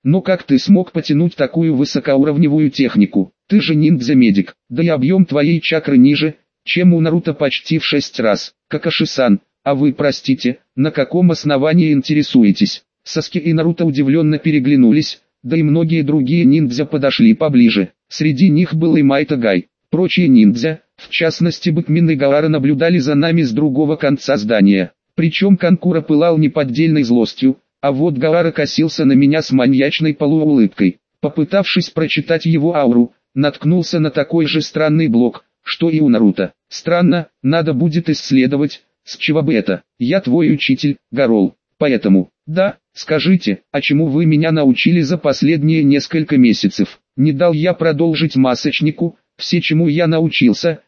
Но как ты смог потянуть такую высокоуровневую технику? Ты же ниндзя-медик, да и объем твоей чакры ниже, чем у Наруто почти в 6 раз. Какаши-сан, а вы, простите, на каком основании интересуетесь? Саски и Наруто удивленно переглянулись, да и многие другие ниндзя подошли поближе. Среди них был и Майта Гай. Прочие ниндзя, в частности Бакмин и Гаара, наблюдали за нами с другого конца здания. Причем Канкура пылал неподдельной злостью, а вот Гаара косился на меня с маньячной полуулыбкой. Попытавшись прочитать его ауру, наткнулся на такой же странный блок, что и у Наруто. Странно, надо будет исследовать, с чего бы это. Я твой учитель, Гарол. Поэтому, да, скажите, а чему вы меня научили за последние несколько месяцев? Не дал я продолжить масочнику. Все, чему я научился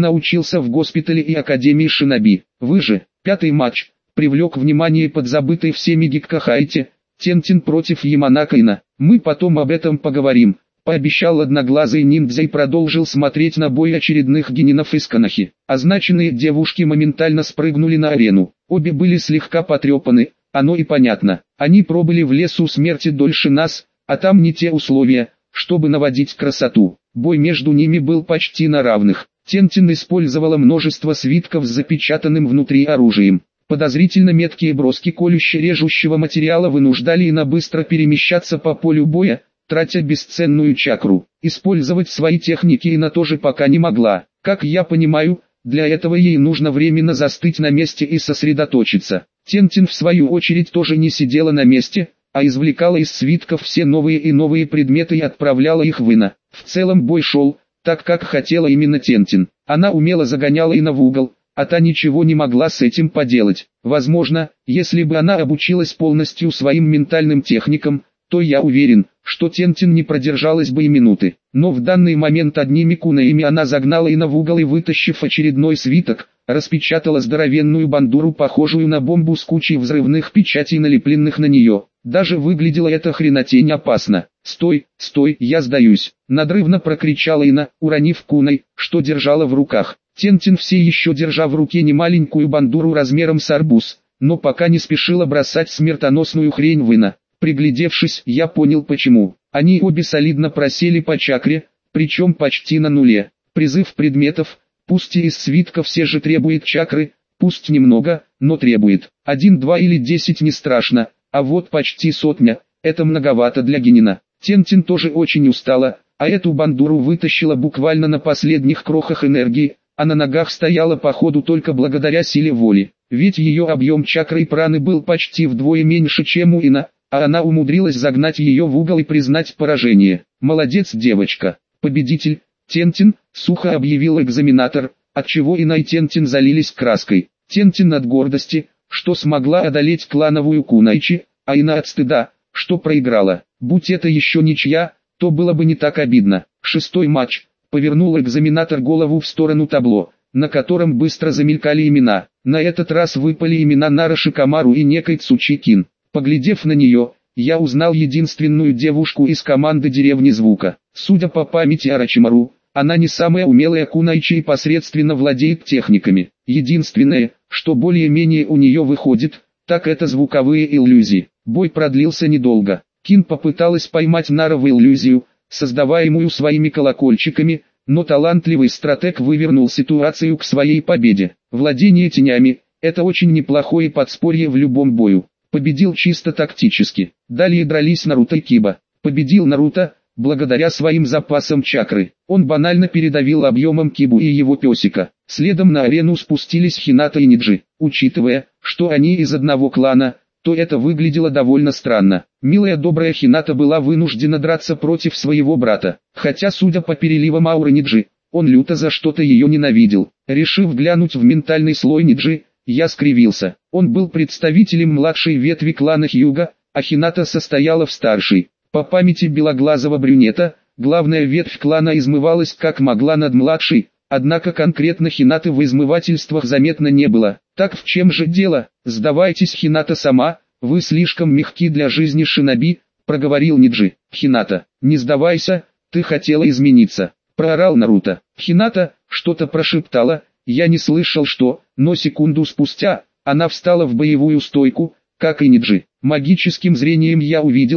в госпитале и Академии Шиноби. Вы же, 5-й матч, привлек внимание подзабытой всеми Гиккахайте, Тентин против Яманакайна. Мы потом об этом поговорим, пообещал одноглазый ниндзя и продолжил смотреть на бой очередных генинов из Канахи. Означенные девушки моментально спрыгнули на арену. Обе были слегка потрепаны, оно и понятно. Они пробыли в лесу смерти дольше нас, а там не те условия, чтобы наводить красоту. Бой между ними был почти на равных. Тентин использовала множество свитков с запечатанным внутри оружием. Подозрительно меткие броски колюще-режущего материала вынуждали Ина быстро перемещаться по полю боя, тратя бесценную чакру. Использовать свои техники Ина тоже пока не могла. Как я понимаю, для этого ей нужно временно застыть на месте и сосредоточиться. Тентин в свою очередь тоже не сидела на месте, а извлекала из свитков все новые и новые предметы и отправляла их в Ина. В целом бой шел, так как хотела именно Тентин. Она умело загоняла Ина в угол, а та ничего не могла с этим поделать. Возможно, если бы она обучилась полностью своим ментальным техникам, то я уверен, что Тентин не продержалась бы и минуты. Но в данный момент одними кунаями она загнала Ина в угол и, вытащив очередной свиток, распечатала здоровенную бандуру, похожую на бомбу с кучей взрывных печатей, налепленных на нее. Даже выглядела эта хренотень опасно. «Стой, стой, я сдаюсь!» — надрывно прокричала Ина, уронив куной, что держала в руках. Тентин, все еще держа в руке немаленькую бандуру размером с арбуз, но пока не спешила бросать смертоносную хрень в Ина. Приглядевшись, я понял почему. Они обе солидно просели по чакре, причем почти на нуле. Призыв предметов, пусть и из свитка, все же требует чакры, пусть немного, но требует. 1, 2 или 10 не страшно, а вот почти 100 – это многовато для Генина. Тентин тоже очень устала, а эту бандуру вытащила буквально на последних крохах энергии, а на ногах стояла походу только благодаря силе воли. Ведь ее объем чакры и праны был почти вдвое меньше, чем у Ина, а она умудрилась загнать ее в угол и признать поражение. «Молодец, девочка, победитель, Тентин», — сухо объявил экзаменатор, отчего Ина и Тентин залились краской. Тентин от гордости, что смогла одолеть клановую Кунайчи, а Ина от стыда, что проиграла. Будь это еще ничья, то было бы не так обидно. 6-й матч. Повернул экзаменатор голову в сторону табло, на котором быстро замелькали имена. На этот раз выпали имена Нара Шикамару и некой Цучи Кин. Поглядев на нее, я узнал единственную девушку из команды деревни Звука. Судя по памяти Арачимару, она не самая умелая кунайчи и посредственно владеет техниками. Единственное, что более-менее у нее выходит, так это звуковые иллюзии. Бой продлился недолго. Кин попыталась поймать Нара в иллюзию, создаваемую своими колокольчиками, но талантливый стратег вывернул ситуацию к своей победе. Владение тенями – это очень неплохое подспорье в любом бою. Победил чисто тактически. Далее дрались Наруто и Киба. Победил Наруто, благодаря своим запасам чакры. Он банально передавил объемом Кибу и его песика. Следом на арену спустились Хината и Ниджи. Учитывая, что они из одного клана, то это выглядело довольно странно. Милая добрая Хината была вынуждена драться против своего брата. Хотя, судя по переливам ауры Ниджи, он люто за что-то ее ненавидел. Решив глянуть в ментальный слой Ниджи, я скривился. Он был представителем младшей ветви клана Хьюга, а Хината состояла в старшей. По памяти белоглазого брюнета, главная ветвь клана измывалась как могла над младшей, однако конкретно Хинаты в измывательствах заметно не было. Так в чем же дело? Сдавайтесь, Хината сама, вы слишком мягки для жизни шиноби, проговорил Ниджи. Хината, не сдавайся, ты хотела измениться, проорал Наруто. Хината что-то прошептала, я не слышал что, но секунду спустя, она встала в боевую стойку, как и Ниджи. Магическим зрением я увидел,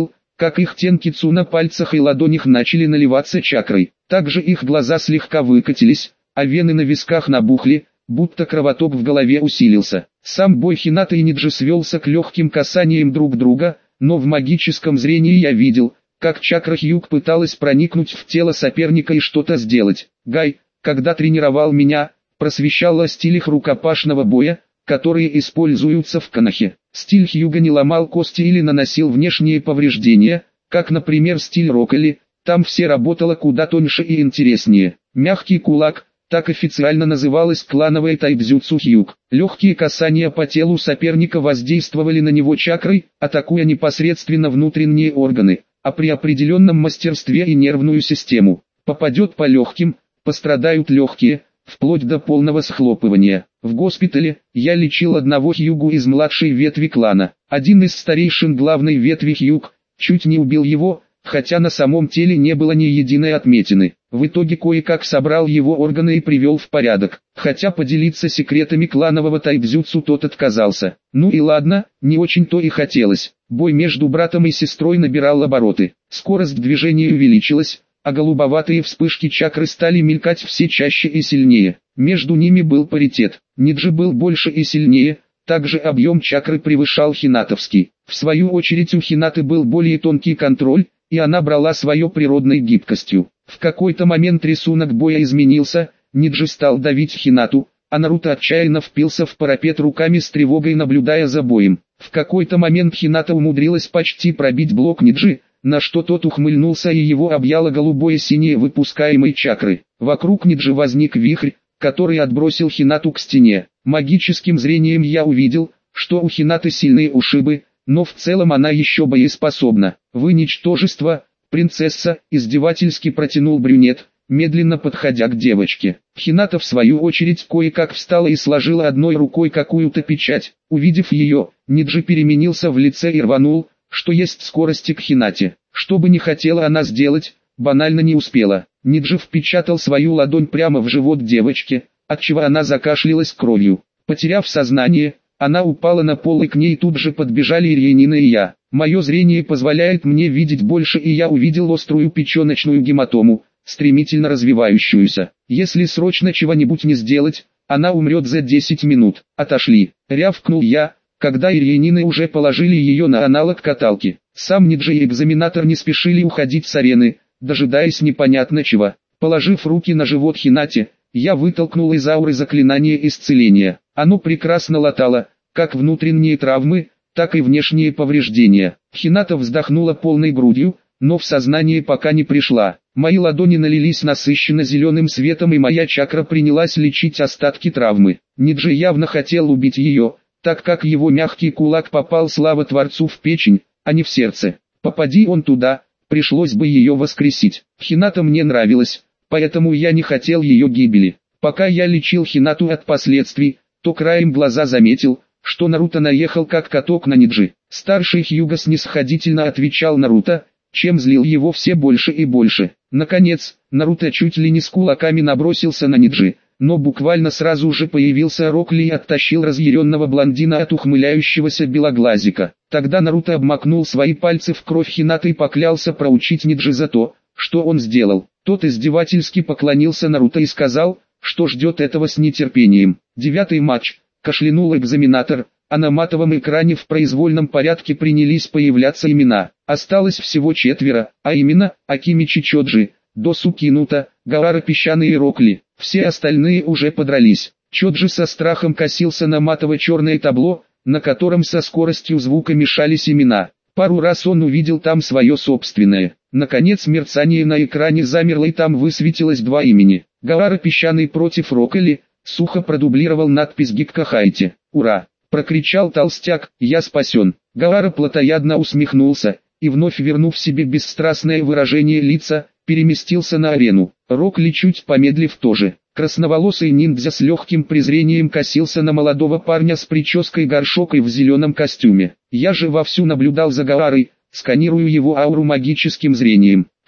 как их тенкицу на пальцах и ладонях начали наливаться чакрой. Также их глаза слегка выкатились, а вены на висках набухли, будто кровоток в голове усилился. Сам бой Хината и Ниджи свелся к легким касаниям друг друга, но в магическом зрении я видел, как чакра Хьюг пыталась проникнуть в тело соперника и что-то сделать. Гай, когда тренировал меня, просвещал о стилях рукопашного боя, которые используются в канохе. Стиль Хьюга не ломал кости или наносил внешние повреждения, как, например, стиль Рокколи, там все работало куда тоньше и интереснее. Мягкий кулак, так официально называлось клановое тайбзюцу Хьюг. Легкие касания по телу соперника воздействовали на него чакрой, атакуя непосредственно внутренние органы, а при определенном мастерстве и нервную систему. Попадет по легким, пострадают легкие, вплоть до полного схлопывания. В госпитале я лечил одного Хьюгу из младшей ветви клана. Один из старейшин главной ветви Хьюг чуть не убил его, хотя на самом теле не было ни единой отметины. В итоге кое-как собрал его органы и привел в порядок, хотя поделиться секретами кланового тайбзюцу тот отказался. Ну и ладно, не очень-то и хотелось. Бой между братом и сестрой набирал обороты. Скорость движения увеличилась, а голубоватые вспышки чакры стали мелькать все чаще и сильнее. Между ними был паритет. Ниджи был больше и сильнее, также объем чакры превышал хинатовский. В свою очередь у Хинаты был более тонкий контроль, и она брала свое природной гибкостью. В какой-то момент рисунок боя изменился, Ниджи стал давить Хинату, а Наруто отчаянно впился в парапет руками с тревогой, наблюдая за боем. В какой-то момент Хината умудрилась почти пробить блок Ниджи, на что тот ухмыльнулся и его объяло голубое-синее выпускаемой чакры. Вокруг Ниджи возник вихрь, который отбросил Хинату к стене. Магическим зрением я увидел, что у Хинаты сильные ушибы, но в целом она еще боеспособна. «Вы ничтожество, принцесса», — издевательски протянул брюнет, медленно подходя к девочке. Хината в свою очередь кое-как встала и сложила одной рукой какую-то печать. Увидев ее, Ниджи переменился в лице и рванул, что есть скорости к Хинате. Что бы ни хотела она сделать, банально не успела. Ниджи впечатал свою ладонь прямо в живот девочки, отчего она закашлялась кровью. Потеряв сознание, она упала на пол, и к ней тут же подбежали Ирьянина и я. Мое зрение позволяет мне видеть больше, и я увидел острую печеночную гематому, стремительно развивающуюся. Если срочно чего-нибудь не сделать, она умрет за 10 минут. «Отошли!» — рявкнул я, когда Ирьянины уже положили ее на аналог каталки. Сам Ниджи и экзаменатор не спешили уходить с арены, дожидаясь непонятно чего. Положив руки на живот Хинате, я вытолкнул из ауры заклинание исцеления. Оно прекрасно латало, как внутренние травмы, так и внешние повреждения. Хината вздохнула полной грудью, но в сознание пока не пришла. Мои ладони налились насыщенно зеленым светом, и моя чакра принялась лечить остатки травмы. Ниджи явно хотел убить ее, так как его мягкий кулак попал, слава Творцу, в печень, а не в сердце. Попади он туда, пришлось бы ее воскресить. Хината мне нравилась, поэтому я не хотел ее гибели. Пока я лечил Хинату от последствий, то краем глаза заметил, что Наруто наехал как каток на Ниджи. Старший Хьюга снисходительно отвечал Наруто, чем злил его все больше и больше. Наконец, Наруто чуть ли не с кулаками набросился на Ниджи, но буквально сразу же появился Рокли и оттащил разъяренного блондина от ухмыляющегося белоглазика. Тогда Наруто обмакнул свои пальцы в кровь Хинаты и поклялся проучить Ниджи за то, что он сделал. Тот издевательски поклонился Наруто и сказал, что ждет этого с нетерпением. 9-й матч. Кашлянул экзаменатор, а на матовом экране в произвольном порядке принялись появляться имена. Осталось всего 4, а именно, Акимичи Чоджи, Досу Кинута, Гаара Песчаный и Рокли. Все остальные уже подрались. Чоджи со страхом косился на матово-черное табло, на котором со скоростью звука мешались имена. Пару раз он увидел там свое собственное. Наконец мерцание на экране замерло, и там высветилось 2 имени. Гаара Песчаный против Рокли. Сухо продублировал надпись Гиккахайте. «Ура!» — прокричал толстяк, «я спасен!» Гаара плотоядно усмехнулся, и вновь вернув себе бесстрастное выражение лица, переместился на арену. Рокли, чуть помедлив, тоже. Красноволосый ниндзя с легким презрением косился на молодого парня с прической горшок и в зеленом костюме. Я же вовсю наблюдал за Гаарой, сканирую его ауру магическим зрением.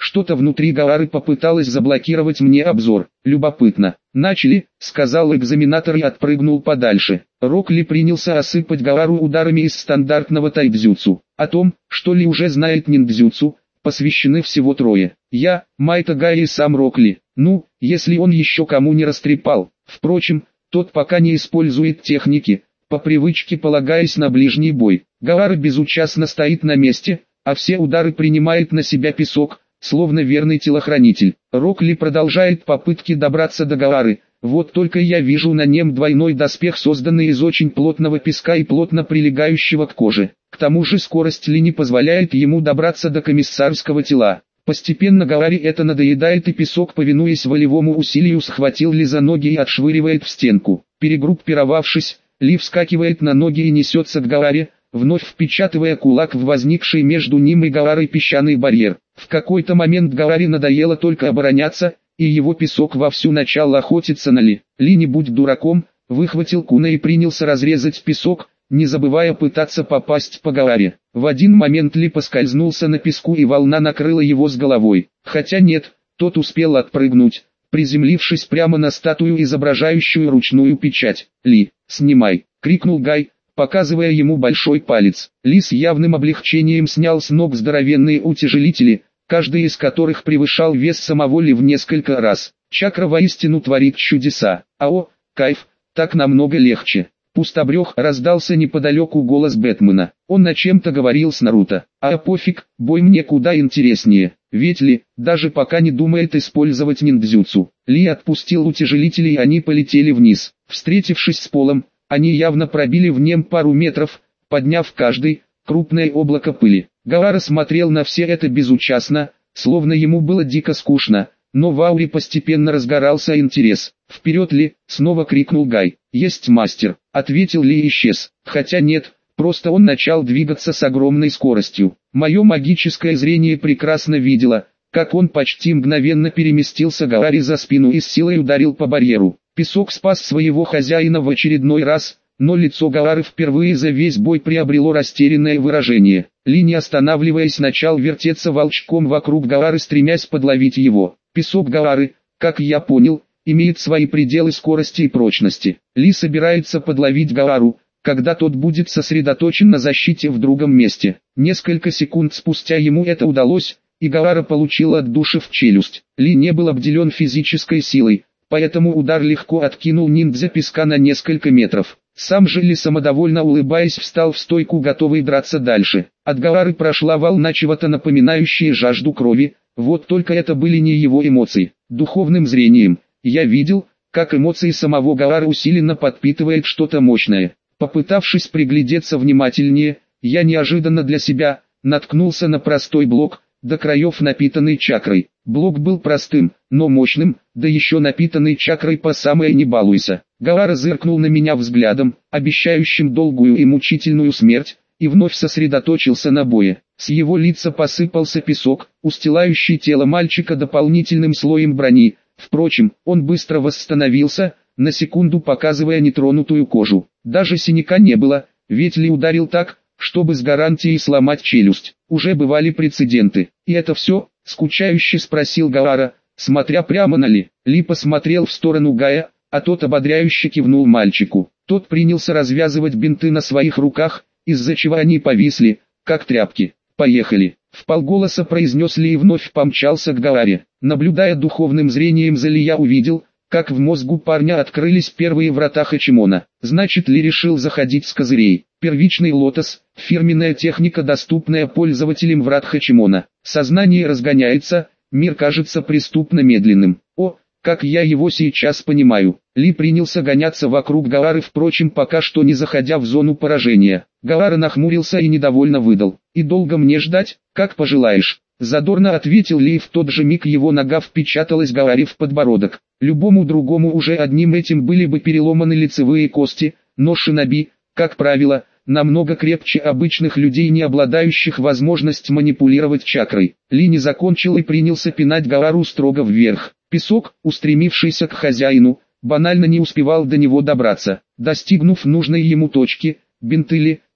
Что-то внутри Гаары попыталось заблокировать мне обзор. Любопытно. «Начали», — сказал экзаменатор и отпрыгнул подальше. Рок Ли принялся осыпать Гаару ударами из стандартного тайцзюцу. О том, что Ли уже знает ниндзюцу, посвящены всего трое. Я, Майта Гай и сам Рок Ли. Ну, если он еще кому не растрепал. Впрочем, тот пока не использует техники, по привычке полагаясь на ближний бой. Гаара безучастно стоит на месте, а все удары принимает на себя песок, словно верный телохранитель. Рок Ли продолжает попытки добраться до Гаары, вот только я вижу на нем двойной доспех, созданный из очень плотного песка и плотно прилегающего к коже. К тому же скорость Ли не позволяет ему добраться до комиссарского тела. Постепенно Гааре это надоедает, и песок, повинуясь волевому усилию, схватил Ли за ноги и отшвыривает в стенку. Перегруппировавшись, Ли вскакивает на ноги и несется к Гааре, вновь впечатывая кулак в возникший между ним и Гаарой песчаный барьер. В какой-то момент Гааре надоело только обороняться, и его песок вовсю начал охотиться на Ли. Ли, не будь дураком, выхватил куна и принялся разрезать песок, не забывая пытаться попасть по Гааре. В один момент Ли поскользнулся на песку, и волна накрыла его с головой. Хотя нет, тот успел отпрыгнуть, приземлившись прямо на статую, изображающую ручную печать. «Ли, снимай!» — крикнул Гай, показывая ему большой палец. Ли с явным облегчением снял с ног здоровенные утяжелители, каждый из которых превышал вес самого Ли в несколько раз. Чакра воистину творит чудеса. «Ао, кайф, так намного легче!» Пустобрех, раздался неподалеку голос Бэтмена. Он о чем-то говорил с Наруто. «А пофиг, бой мне куда интереснее, ведь Ли даже пока не думает использовать ниндзюцу». Ли отпустил утяжелители, и они полетели вниз. Встретившись с полом, они явно пробили в нем пару метров, подняв каждый крупное облако пыли. Гаара смотрел на все это безучастно, словно ему было дико скучно, но в ауре постепенно разгорался интерес. «Вперед, Ли!» — снова крикнул Гай. «Есть, мастер!» — ответил Ли и исчез. Хотя нет, просто он начал двигаться с огромной скоростью. Мое магическое зрение прекрасно видело, как он почти мгновенно переместился Гааре за спину и с силой ударил по барьеру. Песок спас своего хозяина в очередной раз, но лицо Гаары впервые за весь бой приобрело растерянное выражение. Ли, не останавливаясь, начал вертеться волчком вокруг Гаары, стремясь подловить его. Песок Гаары, как я понял, имеет свои пределы скорости и прочности. Ли собирается подловить Гаару, когда тот будет сосредоточен на защите в другом месте. Несколько секунд спустя ему это удалось, и Гаара получил отдушив в челюсть. Ли не был обделен физической силой, поэтому удар легко откинул ниндзя песка на несколько метров. Сам же Ли, самодовольно улыбаясь, встал в стойку, готовый драться дальше. От Гаары прошла волна чего-то напоминающая жажду крови, вот только это были не его эмоции. Духовным зрением я видел, как эмоции самого Гаары усиленно подпитывает что-то мощное. Попытавшись приглядеться внимательнее, я неожиданно для себя наткнулся на простой блок, до краев напитанный чакрой. Блок был простым, но мощным, да еще напитанный чакрой по самое не балуйся. Гаара зыркнул на меня взглядом, обещающим долгую и мучительную смерть, и вновь сосредоточился на бое. С его лица посыпался песок, устилающий тело мальчика дополнительным слоем брони. Впрочем, он быстро восстановился, на секунду показывая нетронутую кожу. Даже синяка не было, ведь Ли ударил так, чтобы с гарантией сломать челюсть. Уже бывали прецеденты. «И это все?» — скучающе спросил Гаара, смотря прямо на Ли. Ли посмотрел в сторону Гая, а тот ободряюще кивнул мальчику. Тот принялся развязывать бинты на своих руках, из-за чего они повисли, как тряпки. «Поехали!» — вполголоса произнес Ли и вновь помчался к Гааре. Наблюдая духовным зрением за Ли, я увидел, как в мозгу парня открылись первые врата Хачимона. Значит, Ли решил заходить с козырей. Первичный лотос – фирменная техника, доступная пользователям врат Хачимона. Сознание разгоняется, мир кажется преступно медленным. О, как я его сейчас понимаю. Ли принялся гоняться вокруг Гаары, впрочем, пока что не заходя в зону поражения. Гаара нахмурился и недовольно выдал. «И долго мне ждать? Как пожелаешь». Задорно ответил Ли, и в тот же миг его нога впечаталась Гааре в подбородок. Любому другому уже одним этим были бы переломаны лицевые кости, но шиноби, как правило, намного крепче обычных людей, не обладающих возможностью манипулировать чакрой. Ли не закончил и принялся пинать Гаару строго вверх. Песок, устремившийся к хозяину, банально не успевал до него добраться. Достигнув нужной ему точки, бинты Ли,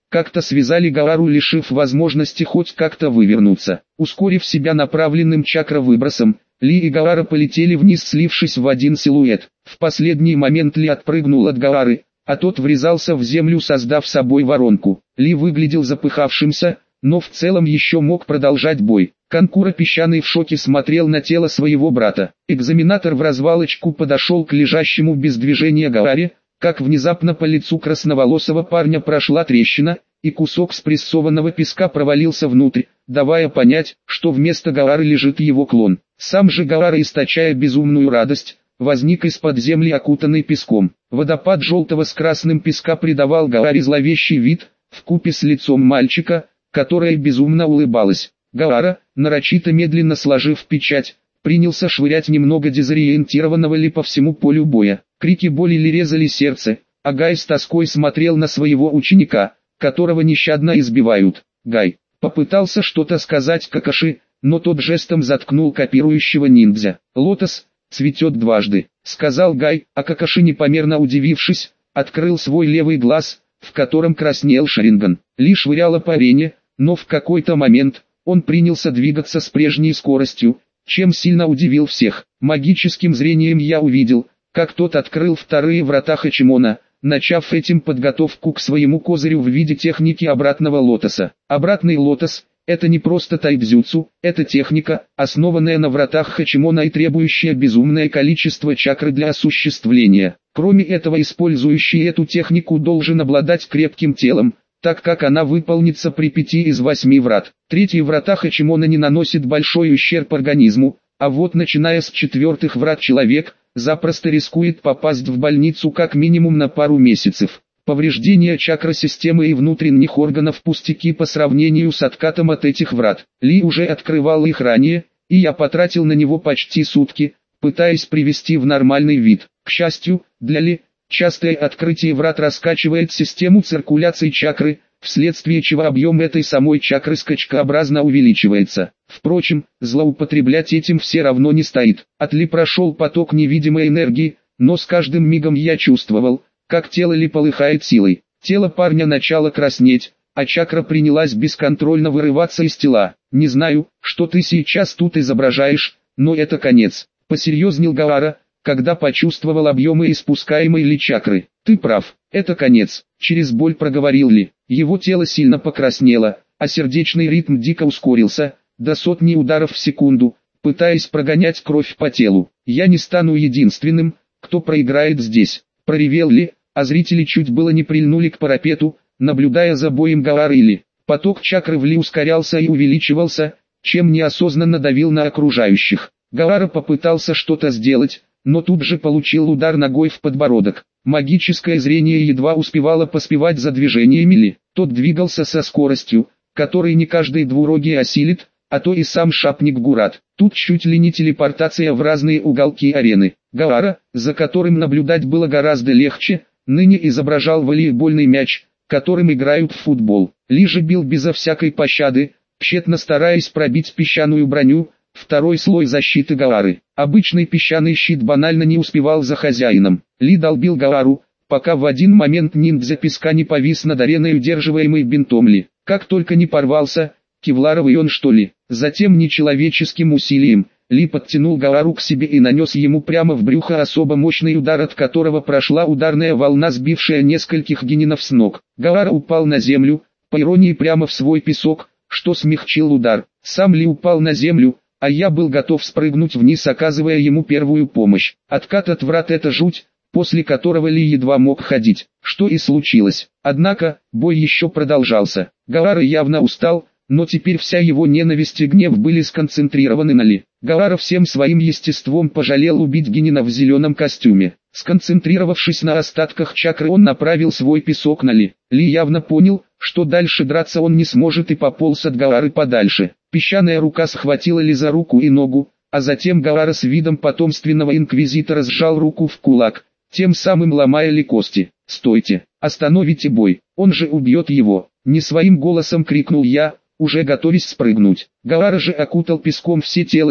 как-то связали Гаару, лишив возможности хоть как-то вывернуться. Ускорив себя направленным чакра-выбросом, Ли и Гаара полетели вниз, слившись в один силуэт. В последний момент Ли отпрыгнул от Гаары, а тот врезался в землю, создав собой воронку. Ли выглядел запыхавшимся, но в целом еще мог продолжать бой. Канкура песчаный в шоке смотрел на тело своего брата. Экзаменатор в развалочку подошел к лежащему без движения Гааре, как внезапно по лицу красноволосого парня прошла трещина, и кусок спрессованного песка провалился внутрь, давая понять, что вместо Гаары лежит его клон. Сам же Гаара, источая безумную радость, возник из-под земли, окутанный песком. Водопад желтого с красным песка придавал Гааре зловещий вид, вкупе с лицом мальчика, которое безумно улыбалось. Гаара, нарочито медленно сложив печать, принялся швырять немного дезориентированного Ли по всему полю боя. Крики боли Ли резали сердце, а Гай с тоской смотрел на своего ученика, которого нещадно избивают. Гай попытался что-то сказать Какаши, но тот жестом заткнул копирующего ниндзя. «Лотос цветет дважды», — сказал Гай, а Какаши, непомерно удивившись, открыл свой левый глаз, в котором краснел Шаринган. Ли швыряла по арене, но в какой-то момент он принялся двигаться с прежней скоростью, чем сильно удивил всех. Магическим зрением я увидел, как тот открыл вторые врата Хачимона, начав этим подготовку к своему козырю в виде техники обратного лотоса. Обратный лотос — это не просто тайцзюцу, это техника, основанная на вратах Хачимона и требующая безумное количество чакры для осуществления. Кроме этого, использующий эту технику должен обладать крепким телом, так как она выполнится при 5 из 8 врат. Третьи врата Хачимона не наносит большой ущерб организму, а вот начиная с 4-х врат человек запросто рискует попасть в больницу как минимум на пару месяцев. Повреждение чакросистемы и внутренних органов пустяки по сравнению с откатом от этих врат. Ли уже открывал их ранее, и я потратил на него почти сутки, пытаясь привести в нормальный вид. К счастью, для Ли, частое открытие врат раскачивает систему циркуляции чакры, вследствие чего объем этой самой чакры скачкообразно увеличивается. Впрочем, злоупотреблять этим все равно не стоит. От Ли прошел поток невидимой энергии, но с каждым мигом я чувствовал, как тело Ли полыхает силой. Тело парня начало краснеть, а чакра принялась бесконтрольно вырываться из тела. «Не знаю, что ты сейчас тут изображаешь, но это конец», — посерьезнел Гаара, когда почувствовал объемы испускаемой Ли чакры. «Ты прав, это конец», — через боль проговорил Ли. Его тело сильно покраснело, а сердечный ритм дико ускорился, до 100 ударов в секунду, пытаясь прогонять кровь по телу. «Я не стану единственным, кто проиграет здесь», — проревел Ли, а зрители чуть было не прильнули к парапету, наблюдая за боем Гаары и Ли. Поток чакры в Ли ускорялся и увеличивался, чем неосознанно давил на окружающих. Гаара попытался что-то сделать, но тут же получил удар ногой в подбородок. Магическое зрение едва успевало поспевать за движениями Ли. Тот двигался со скоростью, которой не каждый двурогий осилит, а то и сам шапник Гурат. Тут чуть ли не телепортация в разные уголки арены. Гаара, за которым наблюдать было гораздо легче, ныне изображал волейбольный мяч, которым играют в футбол. Ли же бил безо всякой пощады, тщетно стараясь пробить песчаную броню, второй слой защиты Гаары. Обычный песчаный щит банально не успевал за хозяином. Ли долбил Гаару, пока в один момент ниндзя песка не повис над ареной, удерживаемый бинтом Ли. Как только не порвался, кевларовый он что ли. Затем нечеловеческим усилием, Ли подтянул Гаару к себе и нанес ему прямо в брюхо особо мощный удар, от которого прошла ударная волна, сбившая нескольких генинов с ног. Гаара упал на землю, по иронии прямо в свой песок, что смягчил удар. Сам Ли упал на землю, а я был готов спрыгнуть вниз, оказывая ему первую помощь. Откат от врат — это жуть, после которого Ли едва мог ходить, что и случилось. Однако, бой еще продолжался. Гаара явно устал, но теперь вся его ненависть и гнев были сконцентрированы на Ли. Гаара всем своим естеством пожалел убить генина в зеленом костюме. Сконцентрировавшись на остатках чакры, он направил свой песок на Ли. Ли явно понял, что дальше драться он не сможет, и пополз от Гаары подальше. Песчаная рука схватила Ли за руку и ногу, а затем Гаара с видом потомственного инквизитора сжал руку в кулак, тем самым ломая Ли кости. «Стойте, остановите бой, он же убьет его!» Не своим голосом крикнул я, уже готовясь спрыгнуть. Гаара же окутал песком все тело Ли,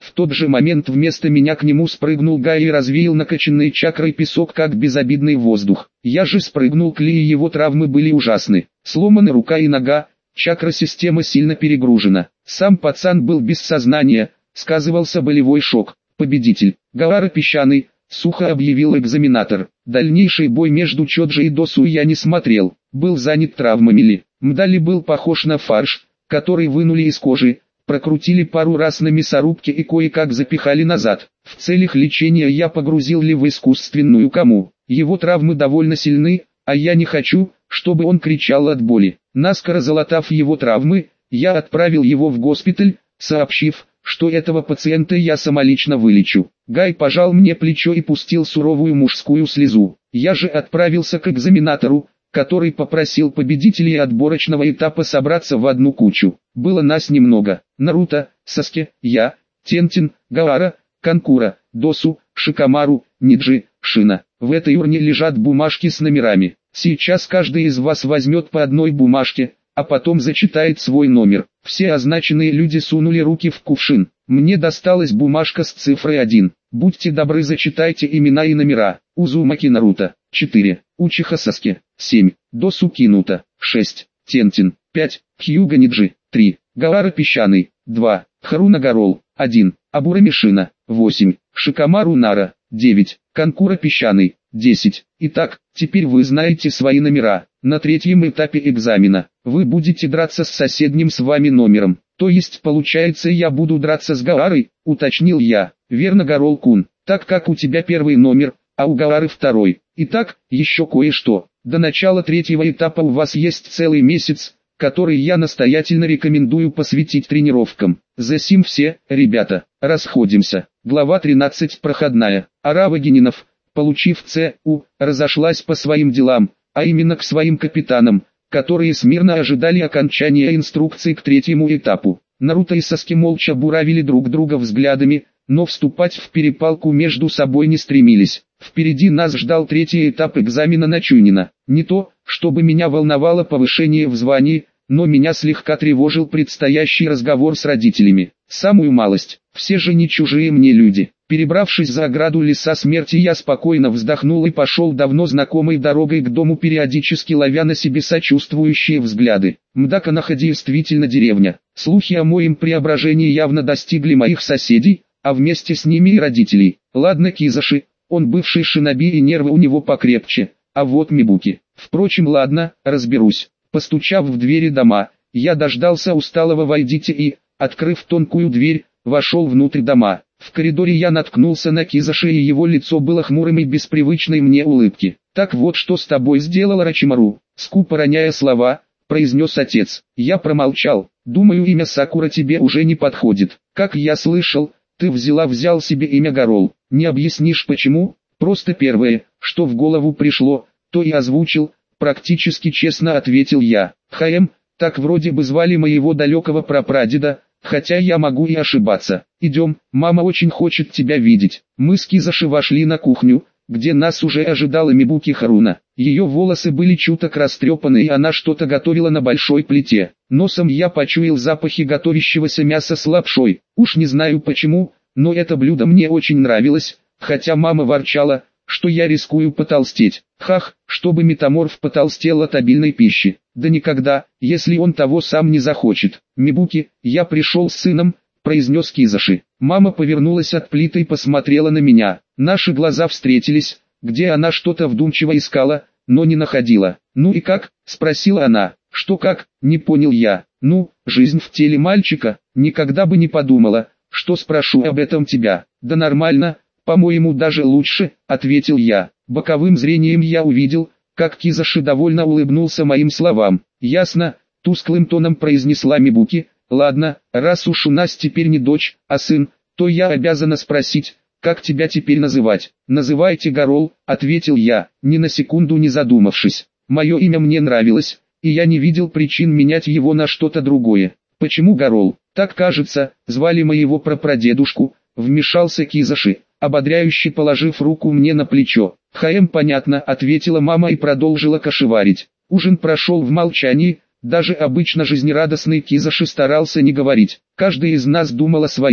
В тот же момент вместо меня к нему спрыгнул Гай и развеял накачанный чакрой песок как безобидный воздух. Я же спрыгнул к Ли, и его травмы были ужасны. Сломаны рука и нога, чакра-система сильно перегружена. Сам пацан был без сознания, сказывался болевой шок. Победитель, Гаара Песчаный, сухо объявил экзаменатор. Дальнейший бой между Чоджи и Досу я не смотрел, был занят травмами Ли. Мдали был похож на фарш, который вынули из кожи, прокрутили пару раз на мясорубке и кое-как запихали назад. В целях лечения я погрузил Ли в искусственную кому. Его травмы довольно сильны, а я не хочу, чтобы он кричал от боли. Наскоро залатав его травмы, я отправил его в госпиталь, сообщив, что этого пациента я самолично вылечу. Гай пожал мне плечо и пустил суровую мужскую слезу. Я же отправился к экзаменатору, который попросил победителей отборочного этапа собраться в одну кучу. Было нас немного: Наруто, Саске, я, Тентин, Гаара, Канкура, Досу, Шикамару, Ниджи, Шина. В этой урне лежат бумажки с номерами. Сейчас каждый из вас возьмет по одной бумажке, а потом зачитает свой номер. Все означенные люди сунули руки в кувшин. Мне досталась бумажка с цифрой 1. Будьте добры, зачитайте имена и номера. Узумаки Наруто, 4. Учиха Саске, 7. Досу Кинута, 6. Тентин, 5. Хьюга Ниджи, 3. Гаара Песчаный, 2. Харуна Гарол, 1. Абурами Шина, 8. Шикамару Нара, 9. Канкура Песчаный, 10. Итак, теперь вы знаете свои номера. На третьем этапе экзамена вы будете драться с соседним с вами номером. То есть получается, я буду драться с Гаарой, уточнил я. Верно, Гарол-кун, так как у тебя первый номер, а у Гаары второй. Итак, еще кое-что. До начала третьего этапа у вас есть целый месяц, который я настоятельно рекомендую посвятить тренировкам. Засим все, ребята, расходимся. Глава 13. Проходная. Арава Генинов, получив ЦУ, разошлась по своим делам, а именно к своим капитанам, которые смирно ожидали окончания инструкций к третьему этапу. Наруто и Саске молча буравили друг друга взглядами, но вступать в перепалку между собой не стремились. Впереди нас ждал третий этап экзамена на Чунина. Не то, чтобы меня волновало повышение в звании, но меня слегка тревожил предстоящий разговор с родителями. Самую малость, все же не чужие мне люди. Перебравшись за ограду леса смерти, я спокойно вздохнул и пошел давно знакомой дорогой к дому, периодически ловя на себе сочувствующие взгляды. Мдаканаха действительно деревня. Слухи о моем преображении явно достигли моих соседей, а вместе с ними и родителей. Ладно, Кизаши, он бывший шиноби и нервы у него покрепче, а вот Мибуки. Впрочем, ладно, разберусь. Постучав в двери дома, я дождался усталого «войдите» и, открыв тонкую дверь, вошел внутрь дома. В коридоре я наткнулся на Кизаши, и его лицо было хмурым и без привычной мне улыбки. «Так вот, что с тобой сделал Орочимару?» Скупо роняя слова, произнес отец. Я промолчал. «Думаю, имя Сакура тебе уже не подходит. Как я слышал, ты взял себе имя Гарол. Не объяснишь почему?» «Просто первое, что в голову пришло, то и озвучил», практически честно ответил я. Так вроде бы звали моего далекого прапрадеда, хотя я могу и ошибаться. Идем, мама очень хочет тебя видеть». Мы с Кизаши вошли на кухню, где нас уже ожидала Мибуки Харуна. Ее волосы были чуток растрепаны, и она что-то готовила на большой плите. Носом я почуял запахи готовящегося мяса с лапшой. Уж не знаю почему, но это блюдо мне очень нравилось, хотя мама ворчала, что я рискую потолстеть. Хах, чтобы метаморф потолстел от обильной пищи. Да никогда, если он того сам не захочет. «Мибуки, я пришел с сыном», произнес Кизаши. Мама повернулась от плиты и посмотрела на меня. Наши глаза встретились, где она что-то вдумчиво искала, но не находила. «Ну и как?» спросила она. «Что как?» не понял я. «Ну, жизнь в теле мальчика, никогда бы не подумала, что спрошу об этом тебя». «Да нормально, по-моему даже лучше», ответил я. Боковым зрением я увидел, как Кизаши довольно улыбнулся моим словам. «Ясно», тусклым тоном произнесла Мибуки. «Ладно, раз уж у нас теперь не дочь, а сын, то я обязана спросить, как тебя теперь называть?» «Называйте Гарол», ответил я, ни на секунду не задумавшись. Мое имя мне нравилось, и я не видел причин менять его на что-то другое. «Почему Гарол?» «Так кажется, звали моего прапрадедушку», вмешался Кизаши, ободряюще положив руку мне на плечо. «Понятно», ответила мама и продолжила кашеварить. Ужин прошел в молчании, даже обычно жизнерадостный Кизаши старался не говорить. Каждый из нас думал о своем.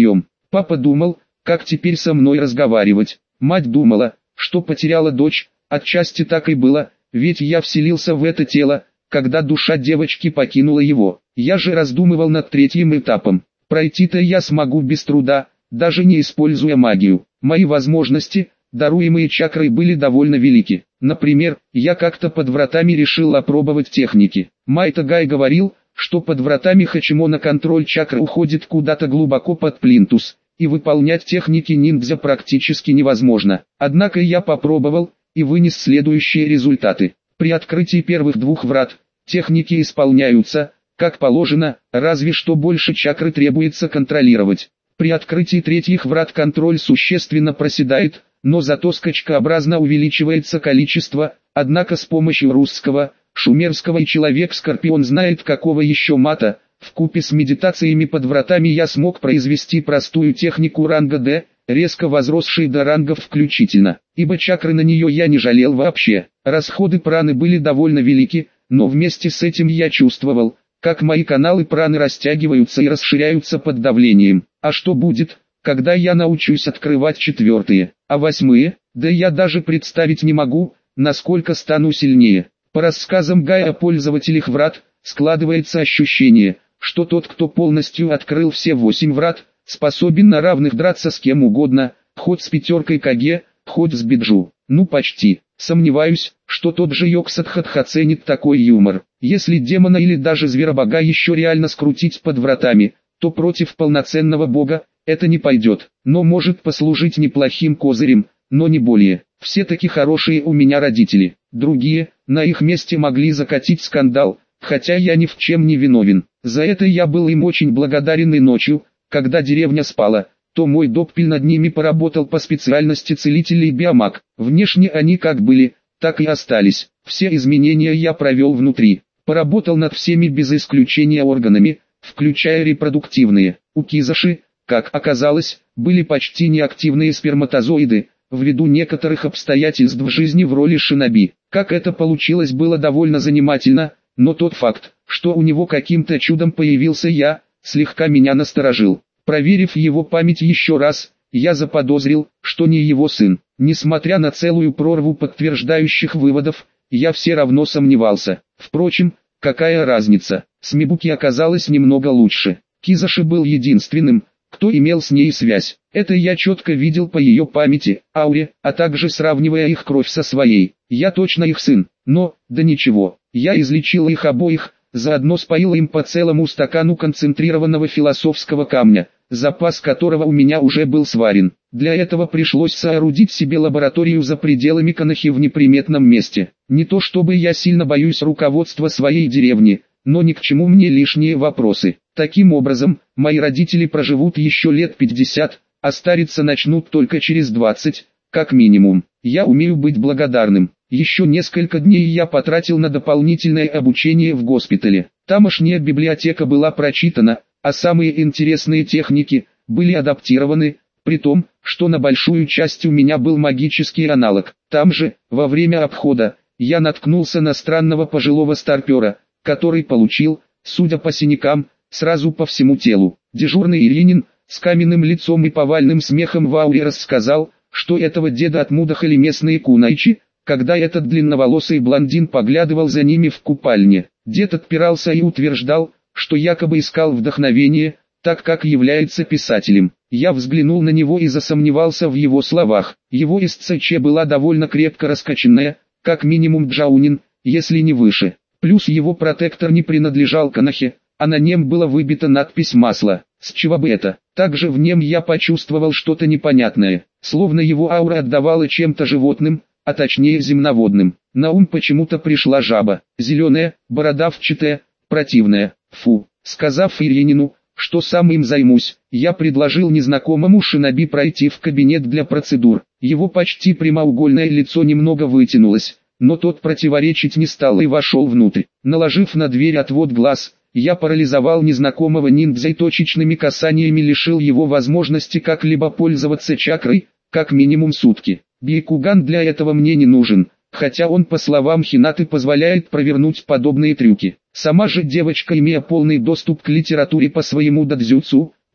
Папа думал, как теперь со мной разговаривать. Мать думала, что потеряла дочь, отчасти так и было, ведь я вселился в это тело, когда душа девочки покинула его. Я же раздумывал над третьим этапом. Пройти-то я смогу без труда, даже не используя магию. Мои возможности, даруемые чакрой, были довольно велики. Например, я как-то под вратами решил опробовать техники. Майта Гай говорил, что под вратами Хачимона контроль чакры уходит куда-то глубоко под плинтус, и выполнять техники ниндзя практически невозможно. Однако я попробовал, и вынес следующие результаты. При открытии первых двух врат, техники исполняются, как положено, разве что больше чакры требуется контролировать. При открытии третьих врат контроль существенно проседает, но зато скачкообразно увеличивается количество, однако с помощью русского, шумерского и человек-скорпион знает какого еще мата, вкупе с медитациями под вратами я смог произвести простую технику ранга D, резко возросшей до рангов включительно, ибо чакры на нее я не жалел вообще. Расходы праны были довольно велики, но вместе с этим я чувствовал, как мои каналы праны растягиваются и расширяются под давлением. А что будет, когда я научусь открывать четвертые, а восьмые? Да я даже представить не могу, насколько стану сильнее. По рассказам Гая о пользователях врат, складывается ощущение, что тот, кто полностью открыл все 8 врат, способен на равных драться с кем угодно, хоть с пятеркой Каге, хоть с Биджу. Ну почти. Сомневаюсь, что тот же Йоксатхат оценит такой юмор. Если демона или даже зверобога еще реально скрутить под вратами, то против полноценного бога это не пойдет, но может послужить неплохим козырем, но не более. Все таки хорошие у меня родители. Другие, на их месте могли закатить скандал, хотя я ни в чем не виновен. За это я был им очень благодарен, и ночью, когда деревня спала, то мой доппель над ними поработал по специальности целитель и биомаг. Внешне они как были, так и остались. Все изменения я провел внутри. Поработал над всеми без исключения органами, включая репродуктивные. У Кизаши, как оказалось, были почти неактивные сперматозоиды, ввиду некоторых обстоятельств в жизни в роли шиноби. Как это получилось, было довольно занимательно, но тот факт, что у него каким-то чудом появился я, слегка меня насторожил. Проверив его память еще раз, я заподозрил, что не его сын. Несмотря на целую прорву подтверждающих выводов, я все равно сомневался. Впрочем, какая разница, с Мибуки оказалось немного лучше. Кизаши был единственным, кто имел с ней связь. Это я четко видел по ее памяти, ауре, а также сравнивая их кровь со своей. Я точно их сын, но, да ничего, я излечил их обоих, заодно споил им по целому стакану концентрированного философского камня, запас которого у меня уже был сварен. Для этого пришлось соорудить себе лабораторию за пределами Конохи в неприметном месте. Не то чтобы я сильно боюсь руководства своей деревни, но ни к чему мне лишние вопросы. Таким образом, мои родители проживут еще лет 50, а стариться начнут только через 20, как минимум. Я умею быть благодарным. Еще несколько дней я потратил на дополнительное обучение в госпитале. Тамошняя библиотека была прочитана, а самые интересные техники были адаптированы, при том, что на большую часть у меня был магический аналог. Там же, во время обхода, я наткнулся на странного пожилого старпера, который получил, судя по синякам, сразу по всему телу. Дежурный Ильинин, с каменным лицом и повальным смехом в ауре, рассказал, что этого деда отмудохали местные кунайчи, когда этот длинноволосый блондин поглядывал за ними в купальне. Дед отпирался и утверждал, что якобы искал вдохновение, так как является писателем. Я взглянул на него и засомневался в его словах. Его СЦЧ была довольно крепко раскачанная, как минимум джаунин, если не выше. Плюс его протектор не принадлежал Конохе, а на нем была выбита надпись «Масло». С чего бы это? Также в нем я почувствовал что-то непонятное, словно его аура отдавала чем-то животным, а точнее земноводным. На ум почему-то пришла жаба, зеленая, бородавчатая, противная. Фу. Сказав Иринину, что сам им займусь, я предложил незнакомому шиноби пройти в кабинет для процедур. Его почти прямоугольное лицо немного вытянулось, но тот противоречить не стал и вошел внутрь. Наложив на дверь отвод глаз, я парализовал незнакомого ниндзя и точечными касаниями лишил его возможности как-либо пользоваться чакрой, как минимум сутки. Бейкуган для этого мне не нужен, хотя он, по словам Хинаты, позволяет провернуть подобные трюки. Сама же девочка, имея полный доступ к литературе по своему дадзюцу,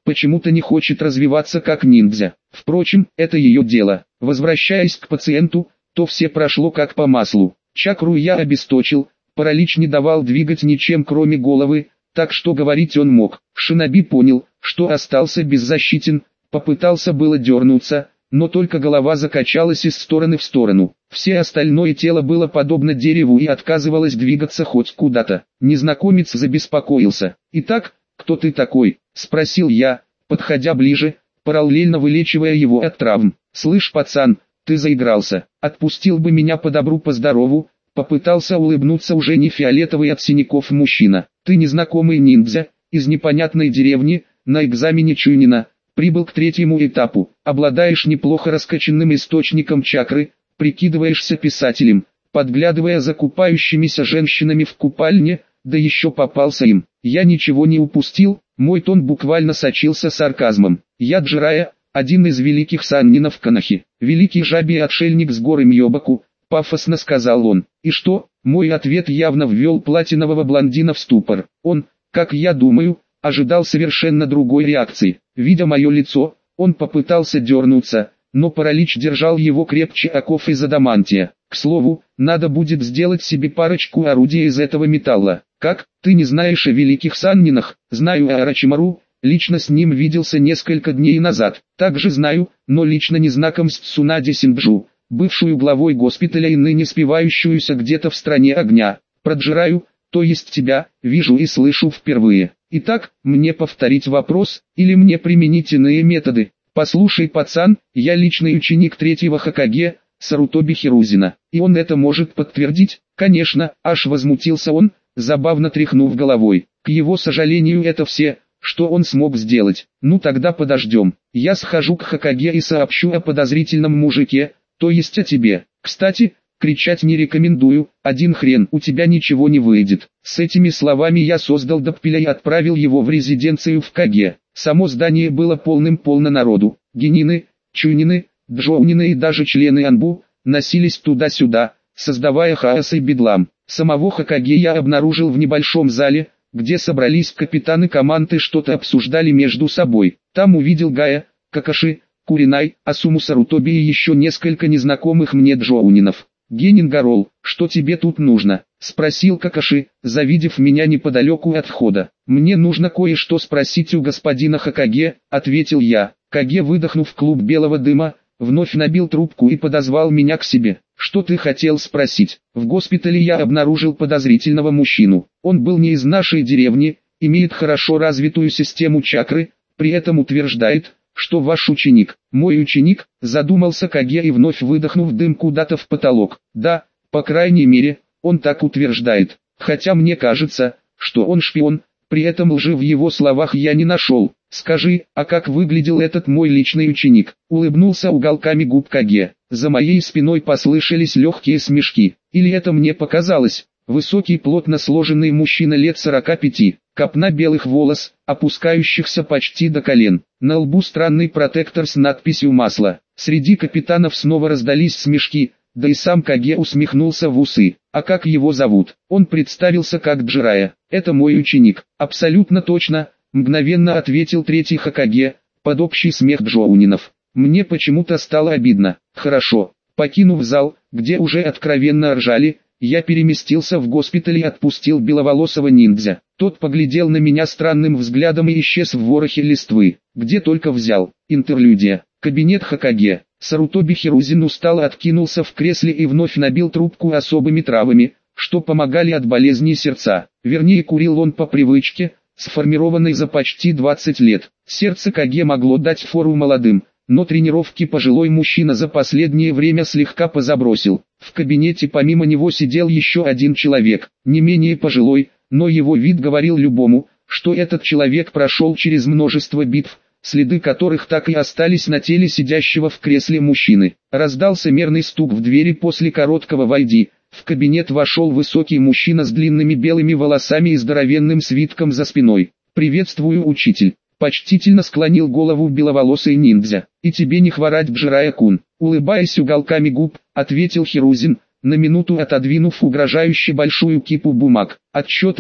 почему-то не хочет развиваться как ниндзя. Впрочем, это ее дело. Возвращаясь к пациенту, то все прошло как по маслу. Чакру я обесточил, паралич не давал двигать ничем кроме головы, так что говорить он мог. Шиноби понял, что остался беззащитен, попытался было дернуться, но только голова закачалась из стороны в сторону. Все остальное тело было подобно дереву и отказывалось двигаться хоть куда-то. Незнакомец забеспокоился. «Итак, кто ты такой?» – спросил я, подходя ближе, параллельно вылечивая его от травм. «Слышь, пацан, ты заигрался, отпустил бы меня по добру по здорову», попытался улыбнуться уже не фиолетовый от синяков мужчина. «Ты незнакомый ниндзя, из непонятной деревни, на экзамене Чунина, прибыл к третьему этапу, обладаешь неплохо раскачанным источником чакры, прикидываешься писателем, подглядывая за купающимися женщинами в купальне, да еще попался им. Я ничего не упустил», мой тон буквально сочился сарказмом. «Я Джирая, один из великих саннинов Канахи, великий жабий отшельник с горы Мьёбаку», пафосно сказал он. И что? Мой ответ явно ввел платинового блондина в ступор. Он, как я думаю, ожидал совершенно другой реакции. Видя мое лицо, он попытался дернуться, но паралич держал его крепче оков из адамантия. К слову, надо будет сделать себе парочку орудий из этого металла. «Как, ты не знаешь о великих саннинах?» «Знаю о Орочимару, лично с ним виделся несколько дней назад. Также знаю, но лично не знаком с Цунаде Синджу, бывшую главой госпиталя и ныне спивающуюся где-то в стране огня. Проджираю, то есть тебя, вижу и слышу впервые. Итак, мне повторить вопрос, или мне применить иные методы?» «Послушай, пацан, я личный ученик третьего Хокаге, Сарутоби Хирузина, и он это может подтвердить?» «Конечно», аж возмутился он, забавно тряхнув головой. «К его сожалению, это все, что он смог сделать. Ну тогда подождем. Я схожу к Хокаге и сообщу о подозрительном мужике, то есть о тебе. Кстати, кричать не рекомендую, один хрен, у тебя ничего не выйдет». С этими словами я создал Доппеля и отправил его в резиденцию в Каге. Само здание было полным-полно народу. Генины, чунины, джоунины и даже члены Анбу носились туда-сюда, создавая хаос и бедлам. Самого Хокаге я обнаружил в небольшом зале, где собрались капитаны команд и что-то обсуждали между собой. Там увидел Гая, Какаши, Куринай, Асуму Сарутоби и еще несколько незнакомых мне джоунинов. «Генин Гарол, что тебе тут нужно?» – спросил Какаши, завидев меня неподалеку от входа. «Мне нужно кое-что спросить у господина Хокаге», – ответил я. Каге, выдохнув клуб белого дыма, вновь набил трубку и подозвал меня к себе. «Что ты хотел спросить?» «В госпитале я обнаружил подозрительного мужчину. Он был не из нашей деревни, имеет хорошо развитую систему чакры, при этом утверждает, что ваш ученик». «Мой ученик?» – задумался Каге и вновь выдохнув дым куда-то в потолок. «Да, по крайней мере, он так утверждает. Хотя мне кажется, что он шпион, при этом лжи в его словах я не нашел. Скажи, а как выглядел этот мой личный ученик?» – улыбнулся уголками губ Каге. За моей спиной послышались легкие смешки. Или это мне показалось? Высокий плотно сложенный мужчина лет 45, копна белых волос, опускающихся почти до колен. На лбу странный протектор с надписью «Масло». Среди капитанов снова раздались смешки, да и сам Каге усмехнулся в усы. «А как его зовут?» Он представился как Джирая. «Это мой ученик». «Абсолютно точно», мгновенно ответил третий Хокаге, под общий смех джоунинов. Мне почему-то стало обидно. «Хорошо». Покинув зал, где уже откровенно ржали, я переместился в госпиталь и отпустил беловолосого ниндзя. Тот поглядел на меня странным взглядом и исчез в ворохе листвы. Где только взял. Интерлюдия. Кабинет Хокаге. Сарутоби Хирузин устало откинулся в кресле и вновь набил трубку особыми травами, что помогали от болезней сердца. Вернее, курил он по привычке, сформированной за почти 20 лет. Сердце Каге могло дать фору молодым, но тренировки пожилой мужчина за последнее время слегка позабросил. В кабинете помимо него сидел еще один человек, не менее пожилой, но его вид говорил любому, что этот человек прошел через множество битв, следы которых так и остались на теле сидящего в кресле мужчины. Раздался мерный стук в двери после короткого «войди». В кабинет вошел высокий мужчина с длинными белыми волосами и здоровенным свитком за спиной. «Приветствую, учитель». Почтительно склонил голову беловолосый ниндзя. «И тебе не хворать, Джирая-кун», улыбаясь уголками губ, ответил Хирузин, на минуту отодвинув угрожающе большую кипу бумаг. «Отчеты»,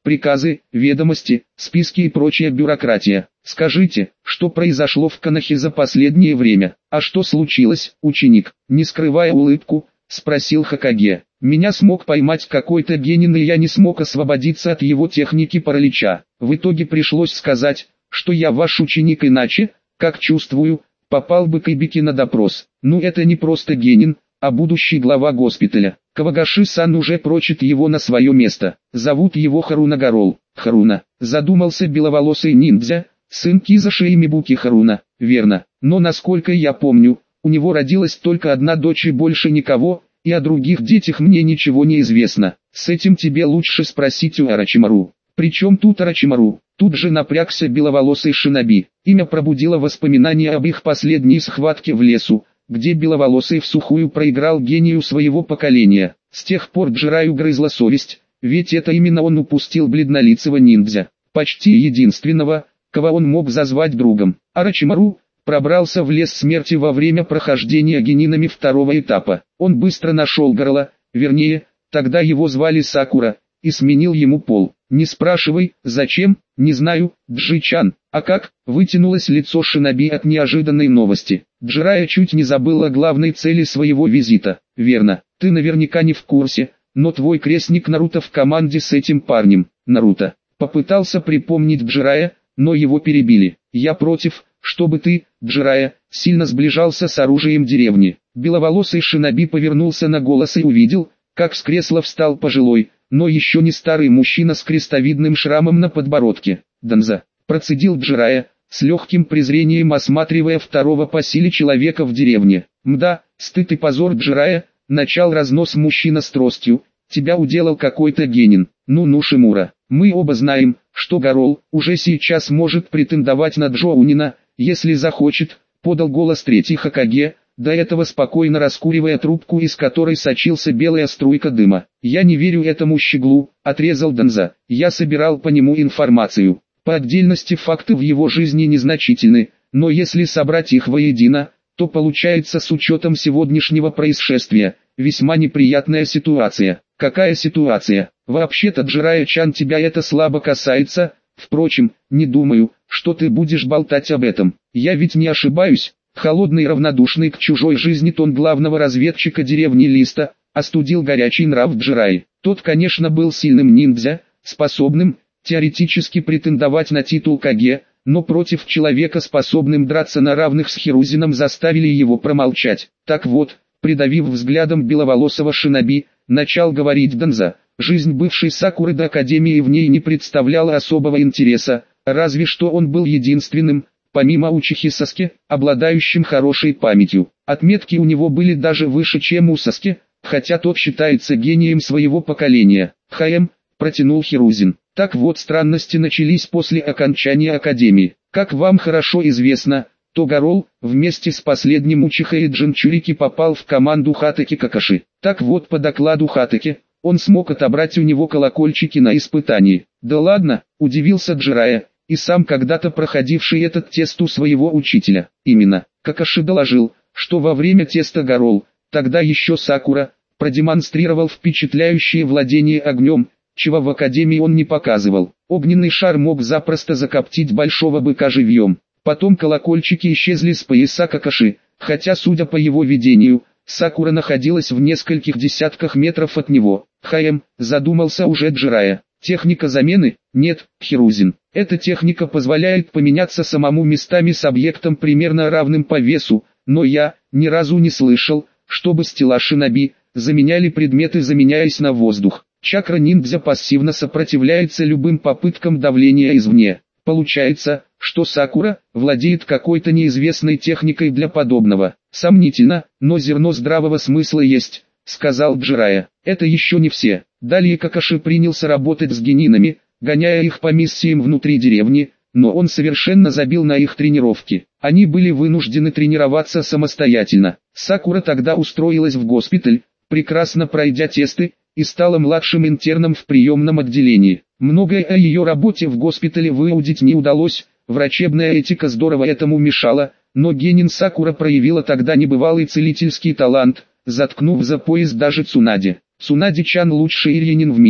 приказы, ведомости, списки и прочая бюрократия. Скажите, что произошло в Канахе за последнее время? А что случилось, ученик? Не скрывая улыбку, спросил Хокаге. Меня смог поймать какой-то генин, и я не смог освободиться от его техники паралича. В итоге пришлось сказать, что я ваш ученик, иначе, как чувствую, попал бы Кайбики на допрос. Ну это не просто генин, а будущий глава госпиталя. Кавагаши-сан уже прочит его на свое место. Зовут его Харуна Гарол. Харуна. Задумался беловолосый ниндзя, сын Кизаши и Мибуки Харуна. Верно. Но насколько я помню, у него родилась только одна дочь и больше никого, и о других детях мне ничего не известно. С этим тебе лучше спросить у Орочимару. Причем тут Орочимару? Тут же напрягся беловолосый шиноби. Имя пробудило воспоминания об их последней схватке в лесу, где беловолосый всухую проиграл гению своего поколения. С тех пор Джираю грызла совесть, ведь это именно он упустил бледнолицего ниндзя, почти единственного, кого он мог зазвать другом. Орочимару пробрался в лес смерти во время прохождения генинами второго этапа. Он быстро нашел горло, вернее, тогда его звали Сакура, и сменил ему пол. Не спрашивай, зачем, не знаю, Джи-чан. А как? Вытянулось лицо шиноби от неожиданной новости. Джирая чуть не забыл о главной цели своего визита. Верно, ты наверняка не в курсе, но твой крестник Наруто в команде с этим парнем. Наруто попытался припомнить Джирая, но его перебили. Я против, чтобы ты, Джирая, сильно сближался с оружием деревни. Беловолосый шиноби повернулся на голос и увидел, как с кресла встал пожилой, но еще не старый мужчина с крестовидным шрамом на подбородке. Данза, процедил Джирая, с легким презрением осматривая второго по силе человека в деревне. Мда, стыд и позор, Джирая, начал разнос мужчина с тростью, тебя уделал какой-то генин. Ну Шимура, мы оба знаем, что Гарол уже сейчас может претендовать на Джоунина, если захочет, подал голос третий Хокаге, до этого спокойно раскуривая трубку, из которой сочился белая струйка дыма. «Я не верю этому щеглу», — отрезал Данза. «Я собирал по нему информацию. По отдельности факты в его жизни незначительны, но если собрать их воедино, то получается с учетом сегодняшнего происшествия, весьма неприятная ситуация». «Какая ситуация? Вообще-то, Джирая-чан, тебя это слабо касается, впрочем, не думаю, что ты будешь болтать об этом. Я ведь не ошибаюсь». Холодный и равнодушный к чужой жизни тон главного разведчика деревни Листа остудил горячий нрав Джираи. Тот, конечно, был сильным ниндзя, способным, теоретически претендовать на титул Каге, но против человека, способным драться на равных с Хирузином, заставили его промолчать. Так вот, придавив взглядом беловолосого шиноби, начал говорить Данза. Жизнь бывшей Сакуры до Академии в ней не представляла особого интереса, разве что он был единственным, помимо Учихи Саски, обладающим хорошей памятью. Отметки у него были даже выше, чем у Саски, хотя тот считается гением своего поколения. Протянул Хирузин. Так вот, странности начались после окончания Академии. Как вам хорошо известно, то Гарол, вместе с последним Учихой Джинчурики, попал в команду Хатаки Какаши. Так вот, по докладу Хатаки, он смог отобрать у него колокольчики на испытании. Да ладно, удивился Джирая, и сам когда-то проходивший этот тест у своего учителя. Именно, Какаши доложил, что во время теста Гарол, тогда еще Сакура, продемонстрировал впечатляющее владение огнем, чего в Академии он не показывал. Огненный шар мог запросто закоптить большого быка живьем. Потом колокольчики исчезли с пояса Какаши, хотя, судя по его видению, Сакура находилась в нескольких десятках метров от него. Задумался уже Джирая. Техника замены? Нет, Хирузин. Эта техника позволяет поменяться самому местами с объектом примерно равным по весу, но я ни разу не слышал, чтобы стеллаж шиноби заменяли предметы, заменяясь на воздух. Чакра ниндзя пассивно сопротивляется любым попыткам давления извне. Получается, что Сакура владеет какой-то неизвестной техникой для подобного. Сомнительно, но зерно здравого смысла есть, сказал Джирая. Это еще не все. Далее Какаши принялся работать с генинами, гоняя их по миссиям внутри деревни, но он совершенно забил на их тренировки. Они были вынуждены тренироваться самостоятельно. Сакура тогда устроилась в госпиталь, прекрасно пройдя тесты, и стала младшим интерном в приемном отделении. Многое о ее работе в госпитале выудить не удалось, врачебная этика здорово этому мешала, но генин Сакура проявила тогда небывалый целительский талант, заткнув за пояс даже Цунади. Цунади-чан лучший ирьянин в мире,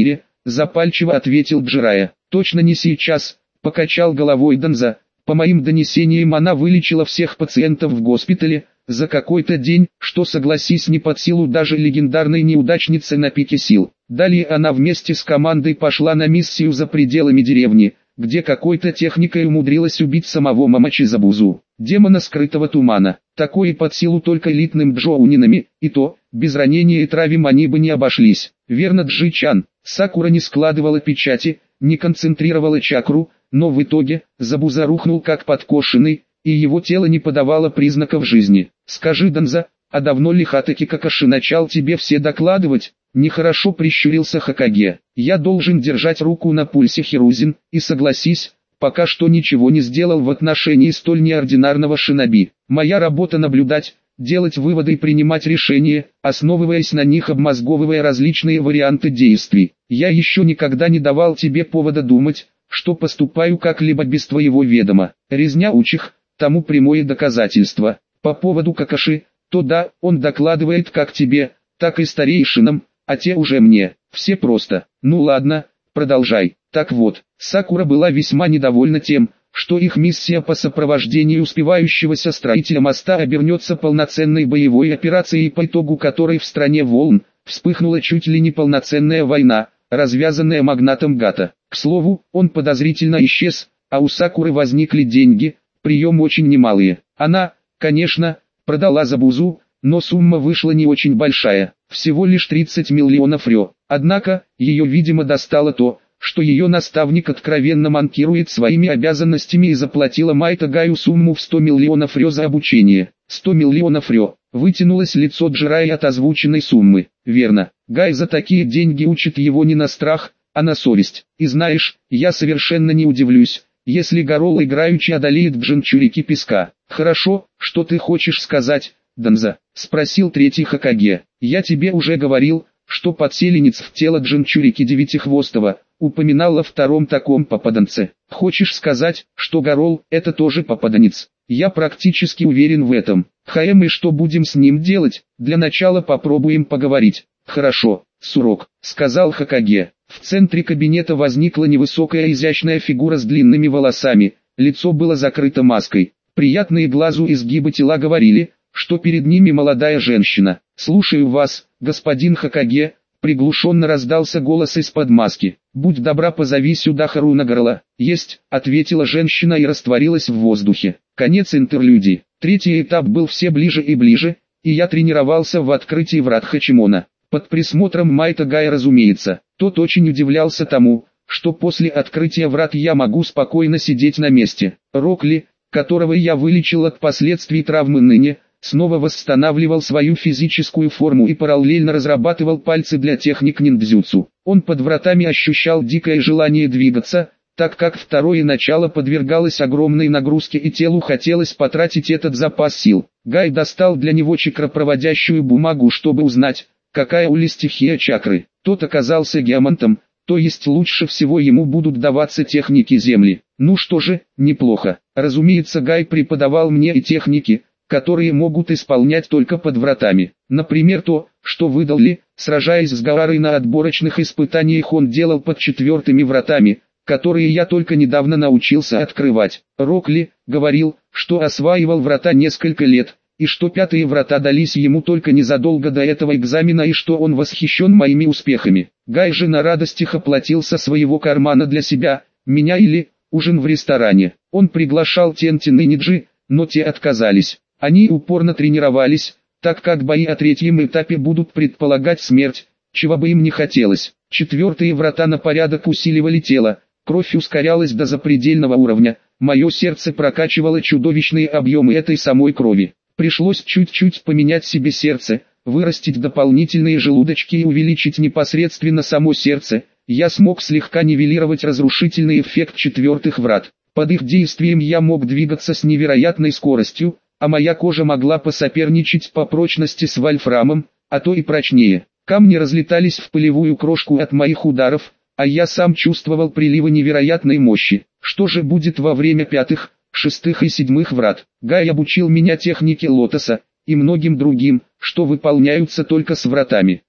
запальчиво ответил Джирайя. Точно не сейчас, покачал головой Данза. По моим донесениям она вылечила всех пациентов в госпитале, за какой-то день, что согласись не под силу даже легендарной неудачнице на пике сил. Далее она вместе с командой пошла на миссию за пределами деревни, где какой-то техникой умудрилась убить самого Мамачи-Забузу, демона скрытого тумана. Такое под силу только элитным джоунинами, и то, без ранения и травм они бы не обошлись. Верно, Джи-чан, Сакура не складывала печати, не концентрировала чакру, но в итоге, Забуза рухнул как подкошенный, и его тело не подавало признаков жизни. Скажи, Данза, а давно ли Хатаки Какаши начал тебе все докладывать? Нехорошо прищурился Хокаге. Я должен держать руку на пульсе, Хирузин, и согласись, пока что ничего не сделал в отношении столь неординарного шиноби. Моя работа наблюдать, делать выводы и принимать решения, основываясь на них, обмозговывая различные варианты действий. Я еще никогда не давал тебе повода думать, что поступаю как-либо без твоего ведома. Резня учих, тому прямое доказательство. По поводу Какаши, то да, он докладывает как тебе, так и старейшинам, а те уже мне. Все просто. Ну ладно, продолжай. Так вот, Сакура была весьма недовольна тем, что их миссия по сопровождению успевающегося строителя моста обернется полноценной боевой операцией, по итогу которой в стране волн вспыхнула чуть ли не полноценная война, развязанная магнатом Гата. К слову, он подозрительно исчез, а у Сакуры возникли деньги, прием очень немалые. Она, конечно, продала Забузу, но сумма вышла не очень большая, всего лишь 30 миллионов рё. Однако, ее видимо достало то, что ее наставник откровенно манкирует своими обязанностями и заплатила Майта Гаю сумму в 100 миллионов рё за обучение. 100 миллионов рё. Вытянулось лицо Джирайи от озвученной суммы. Верно, Гай за такие деньги учит его не на страх, а на совесть. И знаешь, я совершенно не удивлюсь, если Гарол играючи одолеет в Джинчурики песка. Хорошо, что ты хочешь сказать, Данза? Спросил третий Хокаге. Я тебе уже говорил, что подселенец в тело Джинчурики Девятихвостого упоминал о втором таком попаданце. Хочешь сказать, что Гарол — это тоже попаданец? Я практически уверен в этом. Хаэм, и что будем с ним делать? Для начала попробуем поговорить. Хорошо, Сурок, сказал Хокаге. В центре кабинета возникла невысокая изящная фигура с длинными волосами, лицо было закрыто маской. Приятные глазу изгибы тела говорили, что перед ними молодая женщина. «Слушаю вас, господин Хокаге», приглушенно раздался голос из-под маски. «Будь добра, позови сюда Харуна Горла». «Есть», ответила женщина и растворилась в воздухе. Конец интерлюдии. Третий этап был все ближе и ближе, и я тренировался в открытии врат Хачимона. Под присмотром Майта Гая, разумеется. Тот очень удивлялся тому, что после открытия врат я могу спокойно сидеть на месте. Рокли, которого я вылечил от последствий травмы ныне, снова восстанавливал свою физическую форму и параллельно разрабатывал пальцы для техник ниндзюцу. Он под вратами ощущал дикое желание двигаться, так как второе начало подвергалось огромной нагрузке и телу хотелось потратить этот запас сил. Гай достал для него чакропроводящую бумагу, чтобы узнать, какая у Ли стихия чакры. Тот оказался геомантом, то есть лучше всего ему будут даваться техники земли. Ну что же, неплохо. Разумеется, Гай преподавал мне и техники, которые могут исполнять только под вратами. Например, то, что выдал Ли, сражаясь с Гаарой на отборочных испытаниях, он делал под четвертыми вратами, которые я только недавно научился открывать. Рокли говорил, что осваивал врата несколько лет, и что пятые врата дались ему только незадолго до этого экзамена, и что он восхищен моими успехами. Гай же на радостях оплатил со своего кармана для себя, меня или ужин в ресторане. Он приглашал Тентин и Ниджи, но те отказались. Они упорно тренировались, так как бои о третьем этапе будут предполагать смерть, чего бы им не хотелось. Четвертые врата на порядок усиливали тело, кровь ускорялась до запредельного уровня, мое сердце прокачивало чудовищные объемы этой самой крови. Пришлось чуть-чуть поменять себе сердце, вырастить дополнительные желудочки и увеличить непосредственно само сердце. Я смог слегка нивелировать разрушительный эффект четвертых врат. Под их действием я мог двигаться с невероятной скоростью, а моя кожа могла посоперничать по прочности с вольфрамом, а то и прочнее. Камни разлетались в пылевую крошку от моих ударов, а я сам чувствовал приливы невероятной мощи. Что же будет во время пятых, шестых и седьмых врат? Гай обучил меня технике лотоса и многим другим, что выполняются только с вратами.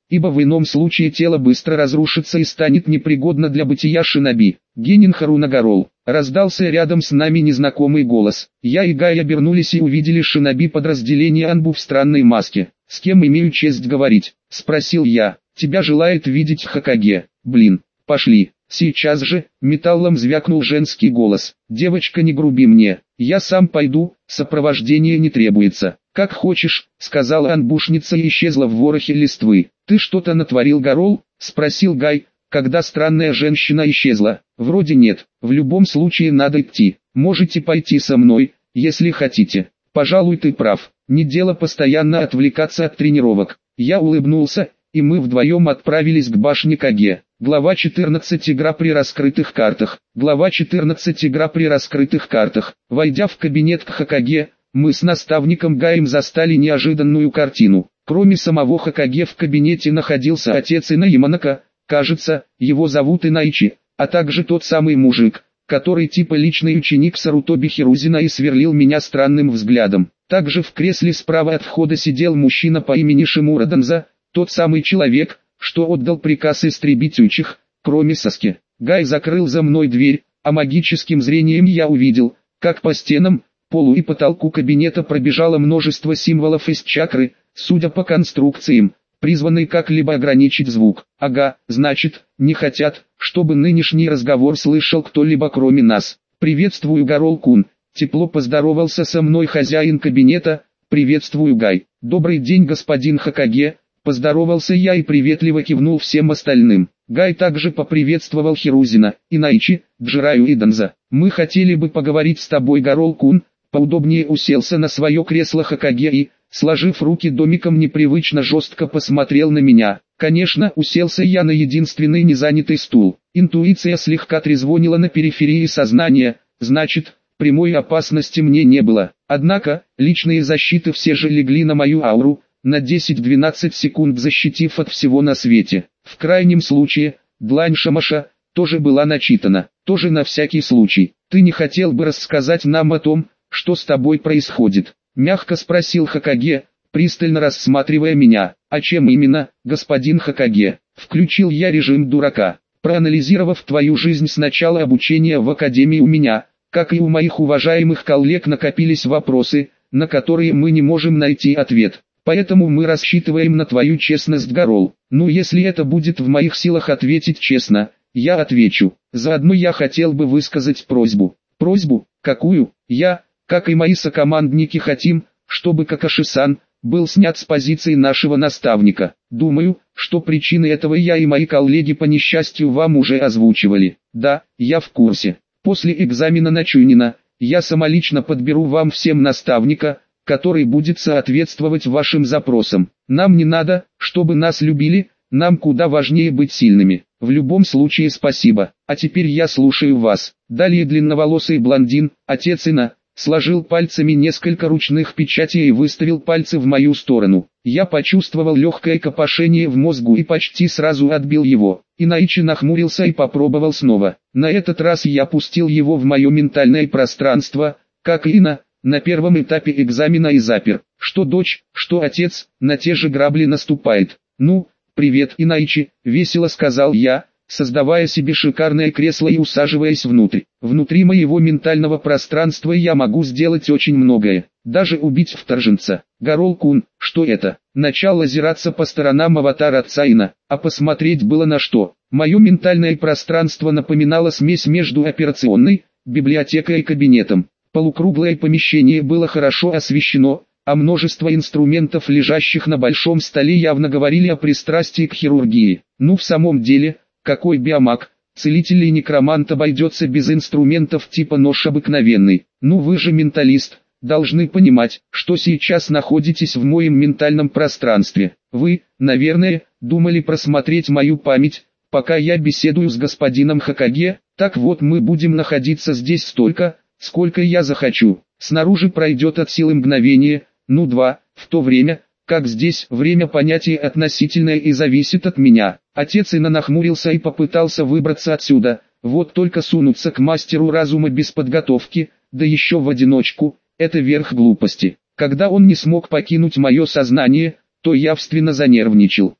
ибо в ином случае тело быстро разрушится и станет непригодно для бытия шиноби. Генин Харунагорол. Раздался рядом с нами незнакомый голос. Я и Гай обернулись и увидели шиноби подразделения Анбу в странной маске. «С кем имею честь говорить?» — спросил я. «Тебя желает видеть Хокаге. Блин, пошли». Сейчас же, металлом звякнул женский голос. «Девочка, не груби мне, я сам пойду, сопровождение не требуется». «Как хочешь», — сказала анбушница и исчезла в ворохе листвы. «Ты что-то натворил, Горол?» — спросил Гай, когда странная женщина исчезла. «Вроде нет, в любом случае надо идти. Можете пойти со мной, если хотите». «Пожалуй, ты прав, не дело постоянно отвлекаться от тренировок». Я улыбнулся, и мы вдвоем отправились к башне Каге. Глава 14. Игра при раскрытых картах. Глава 14. Игра при раскрытых картах. Войдя в кабинет к Хокаге, мы с наставником Гаем застали неожиданную картину. Кроме самого Хокаге в кабинете находился отец Ина Яманака, кажется, его зовут Инайчи, а также тот самый мужик, который типа личный ученик Сарутоби Хирузина и сверлил меня странным взглядом. Также в кресле справа от входа сидел мужчина по имени Шимура Данза, тот самый человек, что отдал приказ истребить учих, кроме Саски. Гай закрыл за мной дверь, а магическим зрением я увидел, как по стенам, полу и потолку кабинета пробежало множество символов из чакры, судя по конструкциям, призванные как-либо ограничить звук. Ага, значит, не хотят, чтобы нынешний разговор слышал кто-либо кроме нас. «Приветствую, Горол-кун», тепло поздоровался со мной хозяин кабинета. «Приветствую, Гай». «Добрый день, господин Хокаге». Поздоровался я и приветливо кивнул всем остальным. Гай также поприветствовал Хирузина, Инайчи, Джираю и Данза. «Мы хотели бы поговорить с тобой, Горол-кун». Поудобнее уселся на свое кресло Хокаге и, сложив руки домиком, непривычно жестко посмотрел на меня. Конечно, уселся я на единственный незанятый стул. Интуиция слегка трезвонила на периферии сознания, значит, прямой опасности мне не было. Однако, личные защиты все же легли на мою ауру, на 10-12 секунд защитив от всего на свете. В крайнем случае, длань Шамаша тоже была начитана, тоже на всякий случай. «Ты не хотел бы рассказать нам о том, что с тобой происходит?» — мягко спросил Хокаге, пристально рассматривая меня. «А чем именно, господин Хокаге?» «Включил я режим дурака. Проанализировав твою жизнь с начала обучения в академии, у меня, как и у моих уважаемых коллег, накопились вопросы, на которые мы не можем найти ответ. Поэтому мы рассчитываем на твою честность, Горол. Ну, если это будет в моих силах ответить честно, я отвечу. Заодно я хотел бы высказать просьбу». «Просьбу? Какую?» «Я, как и мои сокомандники, хотим, чтобы Какаши-сан был снят с позиции нашего наставника. Думаю, что причины этого я и мои коллеги по несчастью вам уже озвучивали». «Да, я в курсе. После экзамена на Чунина, я самолично подберу вам всем наставника, который будет соответствовать вашим запросам. Нам не надо, чтобы нас любили, нам куда важнее быть сильными. В любом случае спасибо. А теперь я слушаю вас». Далее длинноволосый блондин, отец Ина, сложил пальцами несколько ручных печатей и выставил пальцы в мою сторону. Я почувствовал легкое копошение в мозгу и почти сразу отбил его. Инайчи нахмурился и попробовал снова. На этот раз я пустил его в мое ментальное пространство, как и Ина, на первом этапе экзамена, и запер. Что дочь, что отец, на те же грабли наступает. «Ну, привет, Инайчи», — весело сказал я, создавая себе шикарное кресло и усаживаясь внутрь. Внутри моего ментального пространства я могу сделать очень многое, даже убить вторженца. Горол-кун, что это? Начал озираться по сторонам аватар отца Ина, а посмотреть было на что. Мое ментальное пространство напоминало смесь между операционной, библиотекой и кабинетом. Полукруглое помещение было хорошо освещено, а множество инструментов, лежащих на большом столе, явно говорили о пристрастии к хирургии. Ну, в самом деле, какой биомаг, целитель и некромант обойдется без инструментов типа нож обыкновенный? Ну, вы же менталист, должны понимать, что сейчас находитесь в моем ментальном пространстве. Вы, наверное, думали просмотреть мою память, пока я беседую с господином Хокаге. Так вот, мы будем находиться здесь столько, сколько я захочу. Снаружи пройдет от силы мгновение, ну 2, в то время, как здесь время понятие относительное и зависит от меня. Отец Ина нахмурился и попытался выбраться отсюда. Вот только сунуться к мастеру разума без подготовки, да еще в одиночку, это верх глупости. Когда он не смог покинуть мое сознание, то явственно занервничал.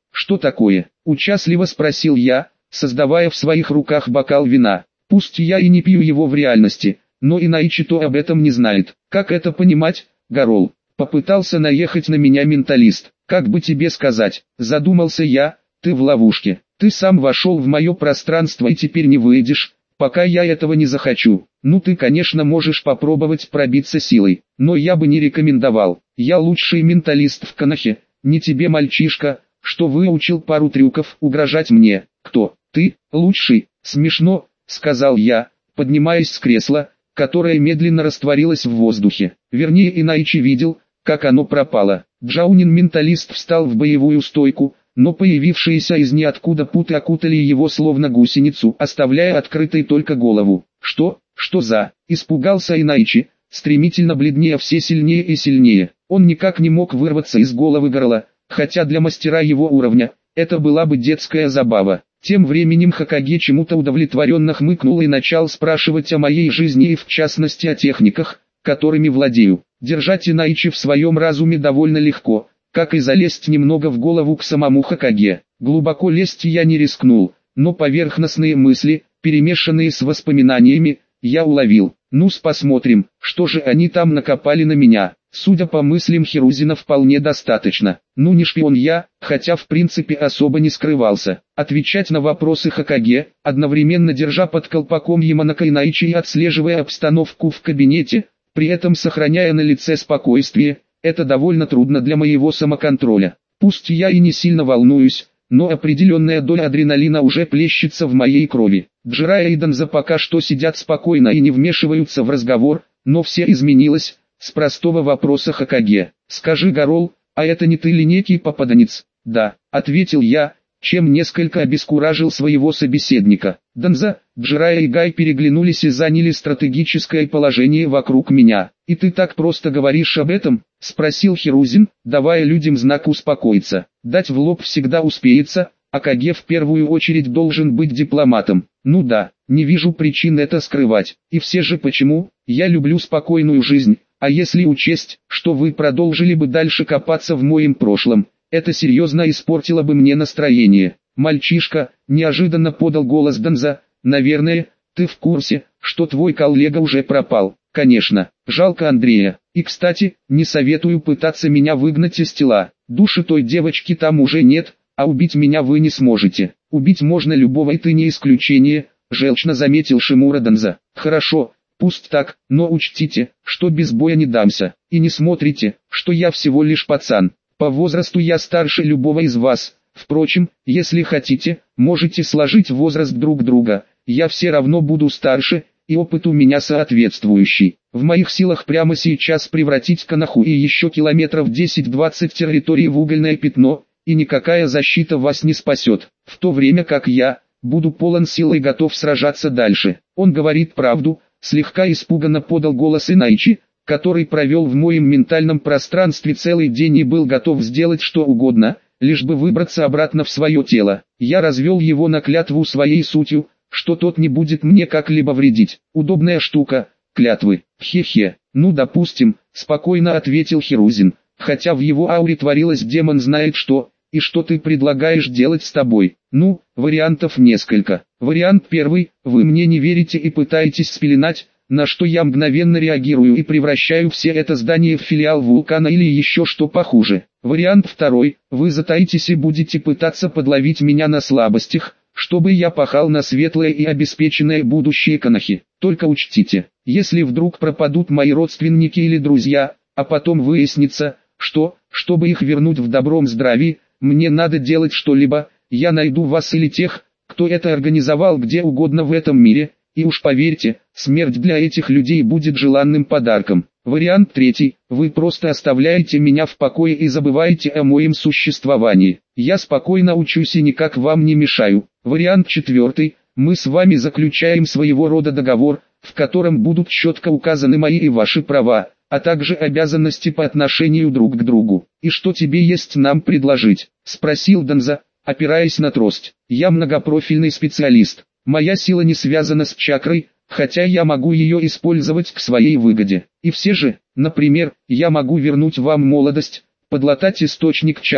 Что такое? Участливо спросил я, создавая в своих руках бокал вина. Пусть я и не пью его в реальности, но Инайчито об этом не знает. Как это понимать, Гарол? Попытался наехать на меня менталист. Как бы тебе сказать, задумался я, ты в ловушке. Ты сам вошел в мое пространство и теперь не выйдешь, пока я этого не захочу. Ну ты, конечно, можешь попробовать пробиться силой, но я бы не рекомендовал. Я лучший менталист в Конохе, не тебе, мальчишка, что выучил пару трюков угрожать мне. Кто? Ты? Лучший? Смешно, сказал я, поднимаясь с кресла, которое медленно растворилось в воздухе. Вернее, Инайчи видел, как оно пропало. Джаунин-менталист встал в боевую стойку, но появившиеся из ниоткуда путы окутали его словно гусеницу, оставляя открытой только голову. Что? Что за? Испугался Инайчи, стремительно бледнее все сильнее и сильнее. Он никак не мог вырваться из головы Гарола, хотя для мастера его уровня, это была бы детская забава. Тем временем Хокаге чему-то удовлетворенно хмыкнул и начал спрашивать о моей жизни и в частности о техниках, которыми владею. Держать Инайчи в своем разуме довольно легко, как и залезть немного в голову к самому Хокаге. Глубоко лезть я не рискнул, но поверхностные мысли, перемешанные с воспоминаниями, я уловил. Ну-с посмотрим, что же они там накопали на меня. Судя по мыслям Хирузина, вполне достаточно. Ну не шпион я, хотя в принципе особо не скрывался. Отвечать на вопросы Хокаге, одновременно держа под колпаком Яманака Инайчи и отслеживая обстановку в кабинете, при этом сохраняя на лице спокойствие, это довольно трудно для моего самоконтроля. Пусть я и не сильно волнуюсь, но определенная доля адреналина уже плещется в моей крови. Джирая и Данза пока что сидят спокойно и не вмешиваются в разговор, но все изменилось. С простого вопроса Хокаге. «Скажи, Гарол, а это не ты ли некий попаданец?» «Да», — ответил я, чем несколько обескуражил своего собеседника. Данза, Джирая и Гай переглянулись и заняли стратегическое положение вокруг меня. «И ты так просто говоришь об этом?» — спросил Хирузин, давая людям знак успокоиться. Дать в лоб всегда успеется, а Каге в первую очередь должен быть дипломатом. Ну да, не вижу причин это скрывать. И все же почему? Я люблю спокойную жизнь. А если учесть, что вы продолжили бы дальше копаться в моем прошлом, это серьезно испортило бы мне настроение. Мальчишка, неожиданно подал голос Данза, наверное, ты в курсе, что твой коллега уже пропал. Конечно, жалко Андрея. И кстати, не советую пытаться меня выгнать из тела. Души той девочки там уже нет, а убить меня вы не сможете. Убить можно любого, и ты не исключение, желчно заметил Шимура Данза. Хорошо. Пусть так, но учтите, что без боя не дамся, и не смотрите, что я всего лишь пацан. По возрасту я старше любого из вас. Впрочем, если хотите, можете сложить возраст друг друга. Я все равно буду старше, и опыт у меня соответствующий. В моих силах прямо сейчас превратить Коноху и еще километров 10-20 территории в угольное пятно, и никакая защита вас не спасет. В то время как я буду полон сил и готов сражаться дальше. Он говорит правду. Слегка испуганно подал голос Инайчи, который провел в моем ментальном пространстве целый день и был готов сделать что угодно, лишь бы выбраться обратно в свое тело. Я развел его на клятву своей сутью, что тот не будет мне как-либо вредить. Удобная штука, клятвы. Хе-хе. Ну допустим, спокойно ответил Хирузин, хотя в его ауре творилось демон знает что. И что ты предлагаешь делать с тобой? Ну, вариантов несколько. Вариант первый, вы мне не верите и пытаетесь спеленать, на что я мгновенно реагирую и превращаю все это здание в филиал вулкана или еще что похуже. Вариант второй, вы затаитесь и будете пытаться подловить меня на слабостях, чтобы я пахал на светлое и обеспеченное будущее Конохи. Только учтите, если вдруг пропадут мои родственники или друзья, а потом выяснится, что, чтобы их вернуть в добром здравии, мне надо делать что-либо, я найду вас или тех, кто это организовал где угодно в этом мире, и уж поверьте, смерть для этих людей будет желанным подарком. Вариант третий, вы просто оставляете меня в покое и забываете о моем существовании. Я спокойно учусь и никак вам не мешаю. Вариант четвертый, мы с вами заключаем своего рода договор, в котором будут четко указаны мои и ваши права, а также обязанности по отношению друг к другу. «И что тебе есть нам предложить?» — спросил Данза, опираясь на трость. «Я многопрофильный специалист. Моя сила не связана с чакрой, хотя я могу ее использовать к своей выгоде. И все же, например, я могу вернуть вам молодость, подлатать источник чакры,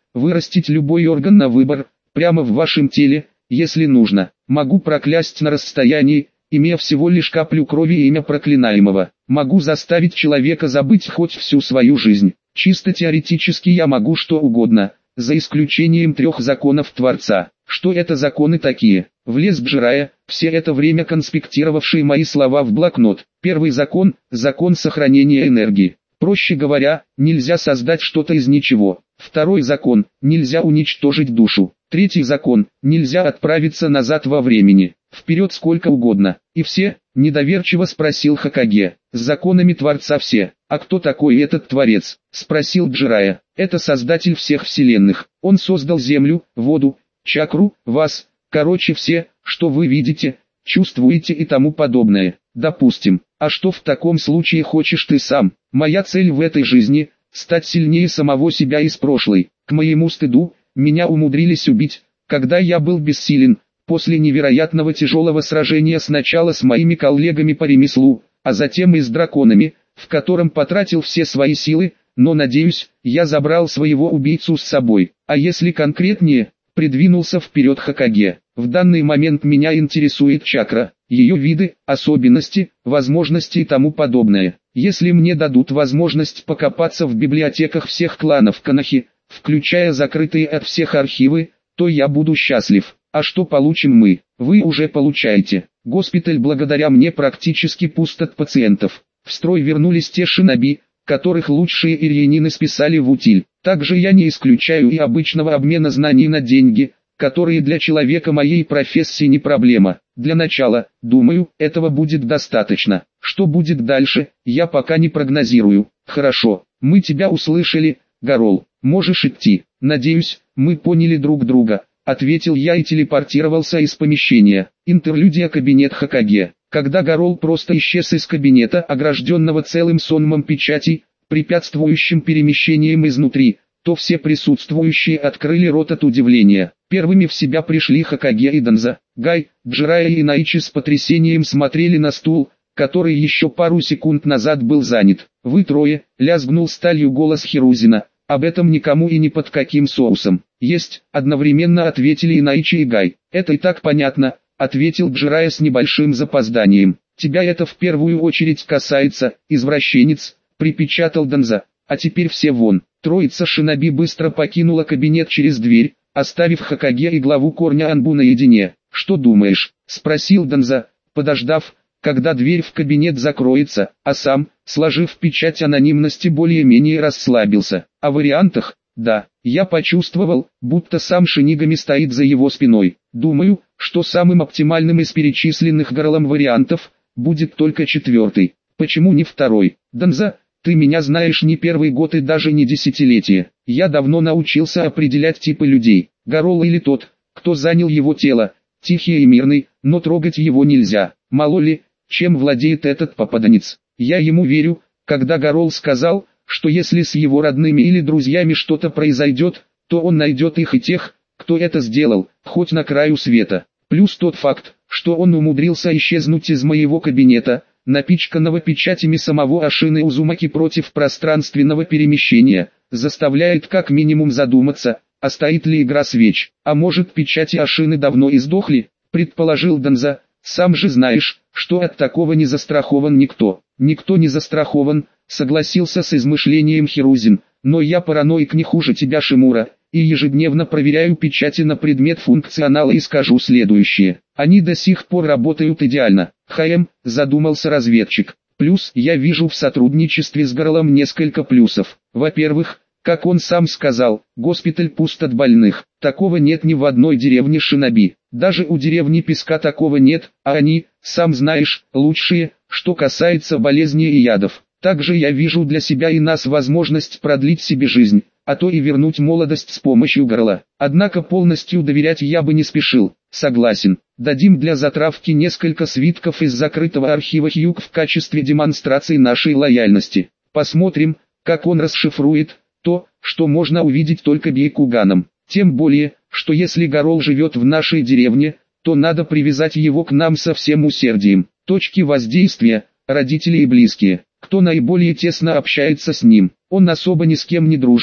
вырастить любой орган на выбор, прямо в вашем теле, если нужно. Могу проклясть на расстоянии, имея всего лишь каплю крови имя проклинаемого. Могу заставить человека забыть хоть всю свою жизнь. Чисто теоретически я могу что угодно, за исключением 3 законов Творца. Что это законы такие? Влез Джирайя, все это время конспектировавший мои слова в блокнот. Первый закон – закон сохранения энергии. Проще говоря, нельзя создать что-то из ничего. Второй закон – нельзя уничтожить душу. Третий закон – нельзя отправиться назад во времени. Вперед сколько угодно. И все? Недоверчиво спросил Хокаге. С законами Творца все. А кто такой этот Творец? Спросил Джирайя. Это Создатель всех вселенных. Он создал землю, воду, чакру, вас, короче все, что вы видите, чувствуете и тому подобное. Допустим. А что в таком случае хочешь ты сам? Моя цель в этой жизни – стать сильнее самого себя из прошлой. К моему стыду, меня умудрились убить, когда я был бессилен, после невероятного тяжелого сражения сначала с моими коллегами по ремеслу, а затем и с драконами, в котором потратил все свои силы, но надеюсь, я забрал своего убийцу с собой. А если конкретнее, придвинулся вперед Хокаге. В данный момент меня интересует чакра, ее виды, особенности, возможности и тому подобное. Если мне дадут возможность покопаться в библиотеках всех кланов Канахи, включая закрытые от всех архивы, то я буду счастлив. А что получим мы? Вы уже получаете. Госпиталь благодаря мне практически пуст от пациентов. В строй вернулись те шиноби, которых лучшие ирьянины списали в утиль. Также я не исключаю и обычного обмена знаний на деньги, которые для человека моей профессии не проблема. Для начала, думаю, этого будет достаточно. Что будет дальше, я пока не прогнозирую. Хорошо, мы тебя услышали, Гарол. Можешь идти. Надеюсь, мы поняли друг друга, ответил я и телепортировался из помещения. Интерлюдия кабинет Хокаге. Когда Гарол просто исчез из кабинета, огражденного целым сонмом печатей, препятствующим перемещениям изнутри, то все присутствующие открыли рот от удивления. Первыми в себя пришли Хокаге и Данза. Гай, Джирайя и Наичи с потрясением смотрели на стул, который еще пару секунд назад был занят. «Вы трое», — лязгнул сталью голос Хирузина, — «об этом никому и ни под каким соусом». «Есть», — одновременно ответили и Наичи и Гай. «Это и так понятно», — ответил Джирайя с небольшим запозданием. «Тебя это в первую очередь касается, извращенец», — припечатал Данза. «А теперь все вон». Троица шиноби быстро покинула кабинет через дверь, оставив Хокаге и главу корня Анбу наедине. «Что думаешь?» — спросил Данза, подождав, когда дверь в кабинет закроется, а сам, сложив печать анонимности, более-менее расслабился. О вариантах? Да, я почувствовал, будто сам Шинигами стоит за его спиной. Думаю, что самым оптимальным из перечисленных горлом вариантов будет только 4. Почему не 2? Данза, ты меня знаешь не первый год и даже не десятилетие. Я давно научился определять типы людей. Гарол или тот, кто занял его тело, тихий и мирный, но трогать его нельзя. Мало ли, чем владеет этот попаданец. Я ему верю, когда Гарол сказал, что если с его родными или друзьями что-то произойдет, то он найдет их и тех, кто это сделал, хоть на краю света. Плюс тот факт, что он умудрился исчезнуть из моего кабинета, напичканного печатями самого Ашины Узумаки против пространственного перемещения, заставляет как минимум задуматься, а стоит ли игра свеч. А может, печати Ашины давно издохли, предположил Данза. Сам же знаешь, что от такого не застрахован никто. Никто не застрахован, согласился с измышлением Хирузин, но я параноик не хуже тебя, Шимура, и ежедневно проверяю печати на предмет функционала и скажу следующее. Они до сих пор работают идеально. Задумался разведчик. Плюс я вижу в сотрудничестве с Горлом несколько плюсов. Во-первых, как он сам сказал, госпиталь пуст от больных. Такого нет ни в одной деревне шиноби. Даже у деревни Песка такого нет, а они, сам знаешь, лучшие, что касается болезней и ядов. Также я вижу для себя и нас возможность продлить себе жизнь, а то и вернуть молодость с помощью Горла. Однако полностью доверять я бы не спешил. Согласен, дадим для затравки несколько свитков из закрытого архива Хьюг в качестве демонстрации нашей лояльности. Посмотрим, как он расшифрует то, что можно увидеть только Бейкуганом. Тем более, что если Гарол живет в нашей деревне, то надо привязать его к нам со всем усердием. Точки воздействия, родители и близкие. Кто наиболее тесно общается с ним? Он особо ни с кем не дружит,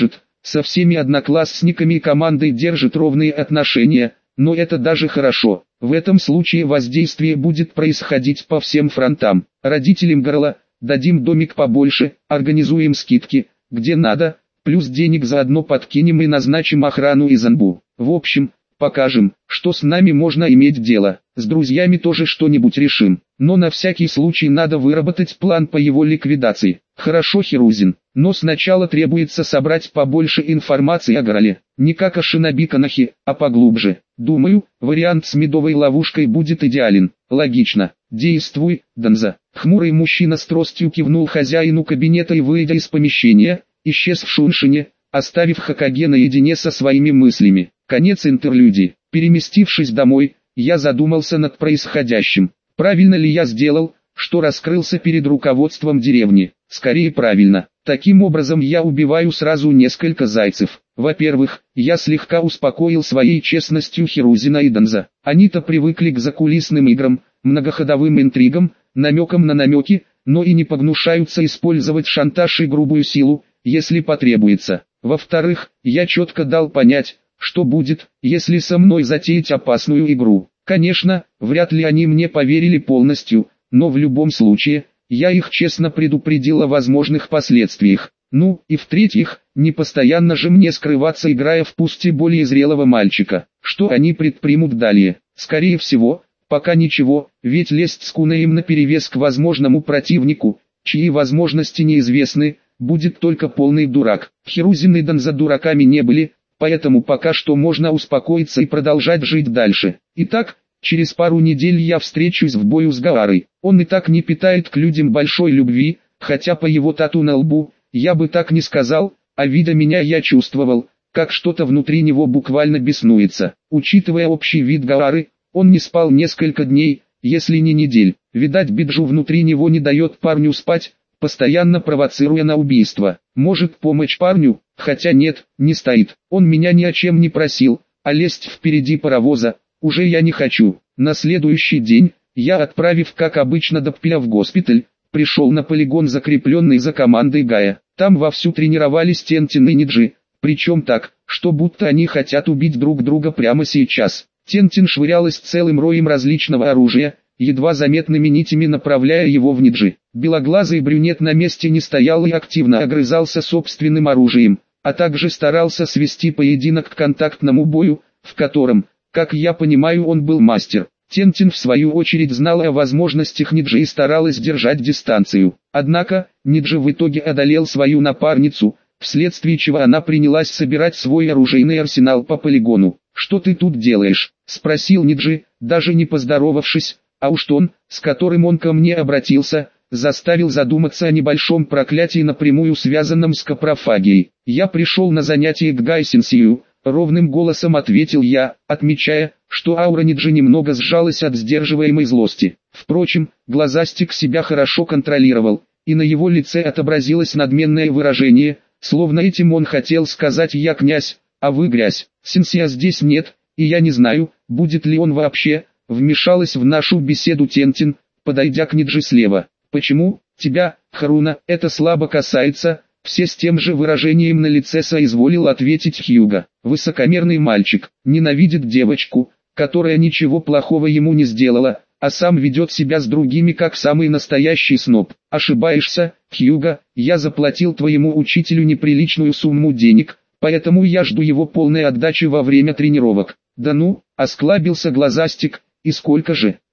со всеми одноклассниками и командой держит ровные отношения, но это даже хорошо. В этом случае воздействие будет происходить по всем фронтам. Родителям горла дадим домик побольше, организуем скидки, где надо, плюс денег заодно подкинем и назначим охрану и занбу. В общем, покажем, что с нами можно иметь дело. С друзьями тоже что-нибудь решим, но на всякий случай надо выработать план по его ликвидации. Хорошо, Хирузин, но сначала требуется собрать побольше информации о Грале. Не как о Шиноби-Канахе, а поглубже. Думаю, вариант с медовой ловушкой будет идеален. Логично. Действуй, Данза. Хмурый мужчина с тростью кивнул хозяину кабинета и, выйдя из помещения, исчез в Шуншине, оставив Хокаге наедине со своими мыслями. Конец интерлюдии. Переместившись домой, я задумался над происходящим. Правильно ли я сделал, что раскрылся перед руководством деревни? Скорее правильно. Таким образом я убиваю сразу несколько зайцев. Во-первых, я слегка успокоил своей честностью Хирузина и Данза. Они-то привыкли к закулисным играм, многоходовым интригам, намекам на намеки, но и не погнушаются использовать шантаж и грубую силу, если потребуется. Во-вторых, я четко дал понять, что будет, если со мной затеять опасную игру. Конечно, вряд ли они мне поверили полностью, но в любом случае, я их честно предупредил о возможных последствиях. Ну, и в-третьих, не постоянно же мне скрываться, играя в пусть и более зрелого мальчика. Что они предпримут далее? Скорее всего, пока ничего, ведь лезть с кунаем наперевес к возможному противнику, чьи возможности неизвестны, будет только полный дурак. Хирузин и Данза дураками не были, поэтому пока что можно успокоиться и продолжать жить дальше. Итак, через пару недель я встречусь в бою с Гаарой. Он и так не питает к людям большой любви, хотя по его тату на лбу, я бы так не сказал, а видя меня я чувствовал, как что-то внутри него буквально беснуется. Учитывая общий вид Гаары, он не спал несколько дней, если не недель. Видать, Биджу внутри него не дает парню спать, постоянно провоцируя на убийство. Может помочь парню, хотя нет, не стоит. Он меня ни о чем не просил, а лезть впереди паровоза, уже я не хочу. На следующий день, я, отправив как обычно Даппеля в госпиталь, пришел на полигон, закрепленный за командой Гая. Там вовсю тренировались Тентин и Ниджи, причем так, что будто они хотят убить друг друга прямо сейчас. Тентин швырялась целым роем различного оружия, едва заметными нитями направляя его в Ниджи. Белоглазый брюнет на месте не стоял и активно огрызался собственным оружием, а также старался свести поединок к контактному бою, в котором, как я понимаю, он был мастер. Тентин в свою очередь знала о возможностях Ниджи и старалась держать дистанцию. Однако, Ниджи в итоге одолел свою напарницу, вследствие чего она принялась собирать свой оружейный арсенал по полигону. «Что ты тут делаешь?» – спросил Ниджи, даже не поздоровавшись, а уж тон, с которым он ко мне обратился, заставил задуматься о небольшом проклятии, напрямую связанном с капрофагией. «Я пришел на занятие к Гайсенсию», — ровным голосом ответил я, отмечая, что аура Ниджи немного сжалась от сдерживаемой злости. Впрочем, глазастик себя хорошо контролировал, и на его лице отобразилось надменное выражение, словно этим он хотел сказать: «Я князь, а вы грязь». Сенсия здесь нет, и я не знаю, будет ли он вообще. Вмешалась в нашу беседу Тентин, подойдя к Ниджи слева. «Почему, тебя, Харуна, это слабо касается?» Все с тем же выражением на лице соизволил ответить Хьюга. Высокомерный мальчик, ненавидит девочку, которая ничего плохого ему не сделала, а сам ведет себя с другими как самый настоящий сноб. Ошибаешься, Хьюга, я заплатил твоему учителю неприличную сумму денег, поэтому я жду его полной отдачи во время тренировок. Да ну, осклабился глазастик, и сколько же?